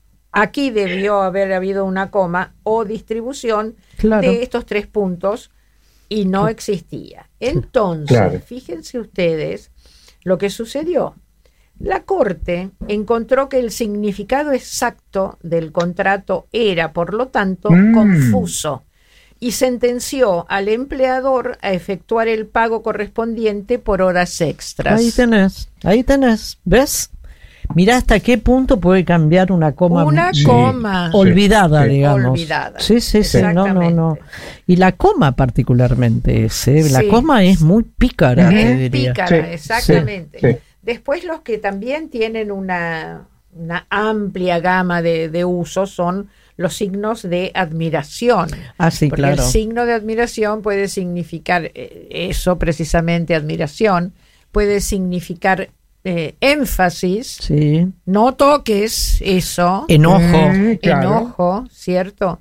[SPEAKER 4] aquí debió haber habido una coma o distribución
[SPEAKER 2] Claro.
[SPEAKER 4] de estos tres puntos y no existía. Entonces,
[SPEAKER 3] Claro.
[SPEAKER 4] fíjense ustedes lo que sucedió. La Corte encontró que el significado exacto del contrato era, por lo tanto,
[SPEAKER 3] Mm.
[SPEAKER 4] confuso y sentenció al empleador a efectuar el pago correspondiente por horas extras.
[SPEAKER 2] Ahí tenés, ahí tenés, ¿ves? Mirá hasta qué punto puede cambiar una coma
[SPEAKER 4] Una
[SPEAKER 2] sí,
[SPEAKER 4] coma.
[SPEAKER 2] olvidada,
[SPEAKER 3] Sí.
[SPEAKER 2] digamos.
[SPEAKER 4] Olvidada.
[SPEAKER 2] Sí, sí, sí, no, no,
[SPEAKER 4] Exactamente.
[SPEAKER 2] no. Y la coma particularmente, ese, la
[SPEAKER 4] Sí.
[SPEAKER 2] coma es muy pícara, te
[SPEAKER 4] Es
[SPEAKER 2] diría.
[SPEAKER 4] pícara,
[SPEAKER 3] Sí,
[SPEAKER 4] exactamente.
[SPEAKER 3] sí, sí.
[SPEAKER 4] Después los que también tienen una, una amplia gama de, de usos son los signos de admiración.
[SPEAKER 2] Ah, sí,
[SPEAKER 4] Porque
[SPEAKER 2] claro.
[SPEAKER 4] el signo de admiración puede significar eh, eso, precisamente admiración, puede significar eh, énfasis,
[SPEAKER 2] Sí.
[SPEAKER 4] no toques eso,
[SPEAKER 2] Enojo.
[SPEAKER 3] Mm, claro.
[SPEAKER 4] enojo, ¿cierto?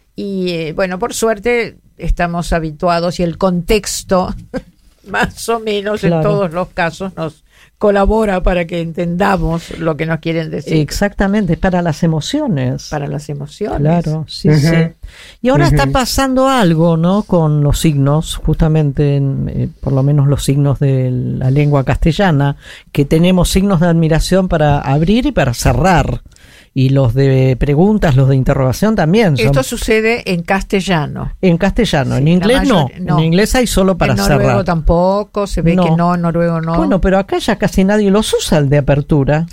[SPEAKER 4] Y eh, bueno, por suerte estamos habituados y el contexto, más o menos en
[SPEAKER 2] Claro.
[SPEAKER 4] todos los casos, nos colabora para que entendamos lo que nos quieren decir.
[SPEAKER 2] Exactamente, es para las emociones.
[SPEAKER 4] Para las emociones.
[SPEAKER 2] Claro, sí,
[SPEAKER 3] Ujú.
[SPEAKER 2] sí. Y ahora está
[SPEAKER 3] Ujú.
[SPEAKER 2] pasando algo, ¿no? Con los signos, justamente, en, eh, por lo menos los signos de la lengua castellana, que tenemos signos de admiración para abrir y para cerrar. Y los de preguntas, los de interrogación también son
[SPEAKER 4] Esto sucede en castellano.
[SPEAKER 2] en castellano.
[SPEAKER 4] Sí,
[SPEAKER 2] En
[SPEAKER 4] la
[SPEAKER 2] inglés no.
[SPEAKER 4] mayor- no.
[SPEAKER 2] En inglés hay solo para
[SPEAKER 4] en noruego
[SPEAKER 2] cerrar.
[SPEAKER 4] tampoco, se ve
[SPEAKER 2] No.
[SPEAKER 4] que no, en noruego no.
[SPEAKER 2] Bueno, pero acá ya casi nadie los usa el de apertura.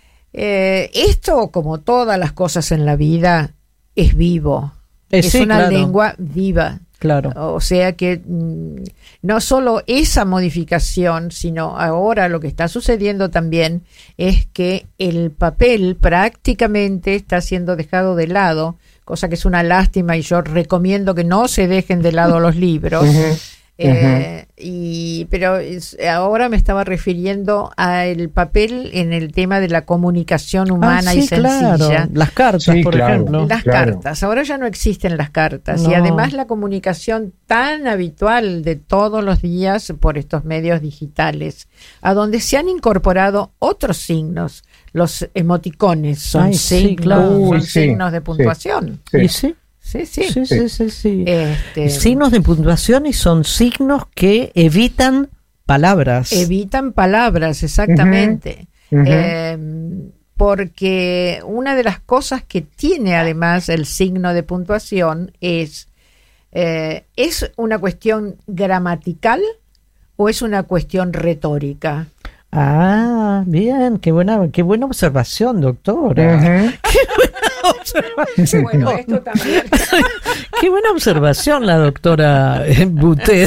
[SPEAKER 4] Eh, esto, como todas las cosas en la vida, es vivo.
[SPEAKER 2] Eh,
[SPEAKER 4] es
[SPEAKER 2] sí,
[SPEAKER 4] una
[SPEAKER 2] claro.
[SPEAKER 4] lengua viva.
[SPEAKER 2] Claro.
[SPEAKER 4] O sea que mm, no solo esa modificación, sino ahora lo que está sucediendo también es que el papel prácticamente está siendo dejado de lado, cosa que es una lástima y yo recomiendo que no se dejen de lado los libros.
[SPEAKER 3] Ujú.
[SPEAKER 4] Eh, y pero es- ahora me estaba refiriendo al papel en el tema de la comunicación humana
[SPEAKER 2] Ah,
[SPEAKER 4] y
[SPEAKER 2] sí,
[SPEAKER 4] sencilla.
[SPEAKER 2] claro. Las cartas,
[SPEAKER 3] Sí,
[SPEAKER 2] por
[SPEAKER 3] claro.
[SPEAKER 2] ejemplo.
[SPEAKER 4] Las
[SPEAKER 3] Claro.
[SPEAKER 4] cartas, ahora ya no existen las cartas y
[SPEAKER 2] No.
[SPEAKER 4] además la comunicación tan habitual de todos los días por estos medios digitales, a donde se han incorporado otros signos. Los emoticones son
[SPEAKER 2] Ay, sí,
[SPEAKER 4] signos,
[SPEAKER 2] claro.
[SPEAKER 4] son
[SPEAKER 3] Uy, sí,
[SPEAKER 4] signos de
[SPEAKER 3] sí.
[SPEAKER 4] puntuación.
[SPEAKER 3] Sí.
[SPEAKER 2] ¿Y sí?
[SPEAKER 4] Sí, sí.
[SPEAKER 2] Sí, sí, sí, sí.
[SPEAKER 4] Este,
[SPEAKER 2] Signos de puntuación y son signos que evitan palabras.
[SPEAKER 4] Evitan palabras, exactamente.
[SPEAKER 3] Ujú, ujú.
[SPEAKER 4] Eh, porque una de las cosas que tiene además el signo de puntuación es, eh, ¿es una cuestión gramatical o es una cuestión retórica?
[SPEAKER 2] Ah, bien, qué buena, qué buena observación, doctora.
[SPEAKER 3] Ujú.
[SPEAKER 4] Bueno, esto también.
[SPEAKER 2] Qué buena observación la doctora eh, Butet.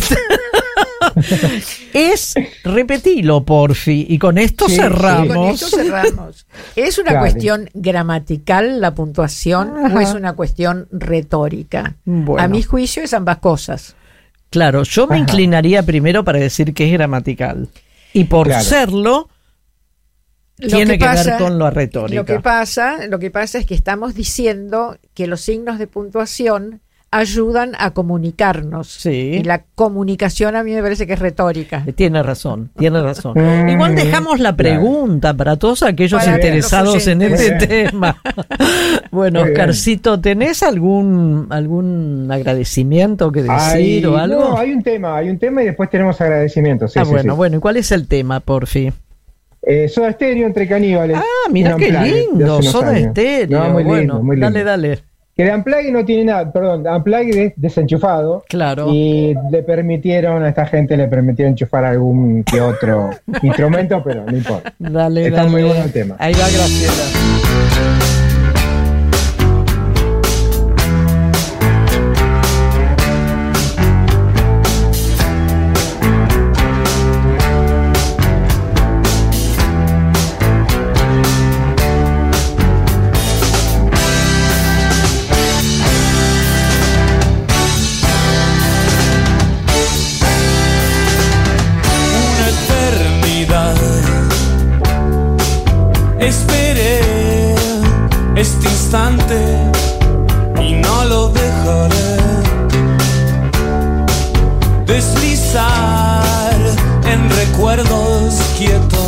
[SPEAKER 2] Es, repetilo, porfi, y con esto
[SPEAKER 3] Sí, sí.
[SPEAKER 2] cerramos.
[SPEAKER 4] Con esto cerramos. ¿Es una
[SPEAKER 3] Claro.
[SPEAKER 4] cuestión gramatical la puntuación o
[SPEAKER 2] Ajá.
[SPEAKER 4] es una cuestión retórica?
[SPEAKER 2] Bueno.
[SPEAKER 4] A mi juicio es ambas cosas.
[SPEAKER 2] Claro, yo me
[SPEAKER 3] Ajá.
[SPEAKER 2] inclinaría primero para decir que es gramatical. Y por
[SPEAKER 3] Claro.
[SPEAKER 2] serlo,
[SPEAKER 4] Lo
[SPEAKER 2] tiene que,
[SPEAKER 4] que pasa-
[SPEAKER 2] ver con la retórica.
[SPEAKER 4] Lo que pasa, lo que pasa es que estamos diciendo que los signos de puntuación ayudan a comunicarnos.
[SPEAKER 2] Sí.
[SPEAKER 4] Y la comunicación a mí me parece que es retórica.
[SPEAKER 2] Eh, Tiene razón, tiene razón.
[SPEAKER 3] Mm,
[SPEAKER 2] Igual dejamos la
[SPEAKER 3] claro.
[SPEAKER 2] pregunta para todos aquellos
[SPEAKER 4] Para
[SPEAKER 2] interesados
[SPEAKER 4] los
[SPEAKER 2] en
[SPEAKER 4] oyentes.
[SPEAKER 2] este tema. Bueno,
[SPEAKER 3] Muy bien.
[SPEAKER 2] Oscarcito, ¿tenés algún algún agradecimiento que decir
[SPEAKER 3] Hay-
[SPEAKER 2] o algo?
[SPEAKER 3] No, hay un tema, hay un tema y después tenemos agradecimientos. Sí,
[SPEAKER 2] ah,
[SPEAKER 3] sí,
[SPEAKER 2] bueno,
[SPEAKER 3] sí.
[SPEAKER 2] bueno, ¿y cuál es el tema, porfi?
[SPEAKER 3] Eh, Soda Stereo entre caníbales.
[SPEAKER 2] Ah, mira
[SPEAKER 3] Un
[SPEAKER 2] qué
[SPEAKER 3] unplugged de
[SPEAKER 2] lindo,
[SPEAKER 3] hace unos
[SPEAKER 2] Soda
[SPEAKER 3] años.
[SPEAKER 2] Stereo.
[SPEAKER 3] No, muy
[SPEAKER 2] bueno,
[SPEAKER 3] lindo, muy lindo.
[SPEAKER 2] dale, dale.
[SPEAKER 3] Que de Unplugged no tiene nada, perdón, de Unplugged es desenchufado.
[SPEAKER 2] Claro.
[SPEAKER 3] Y le permitieron, a esta gente le permitieron enchufar algún que otro instrumento, pero no importa.
[SPEAKER 2] Dale,
[SPEAKER 3] Está
[SPEAKER 2] dale.
[SPEAKER 3] muy bueno el tema.
[SPEAKER 2] Ahí va Graciela.
[SPEAKER 6] Una eternidad. Esperé este instante y no lo dejaré deslizar en recuerdos quietos.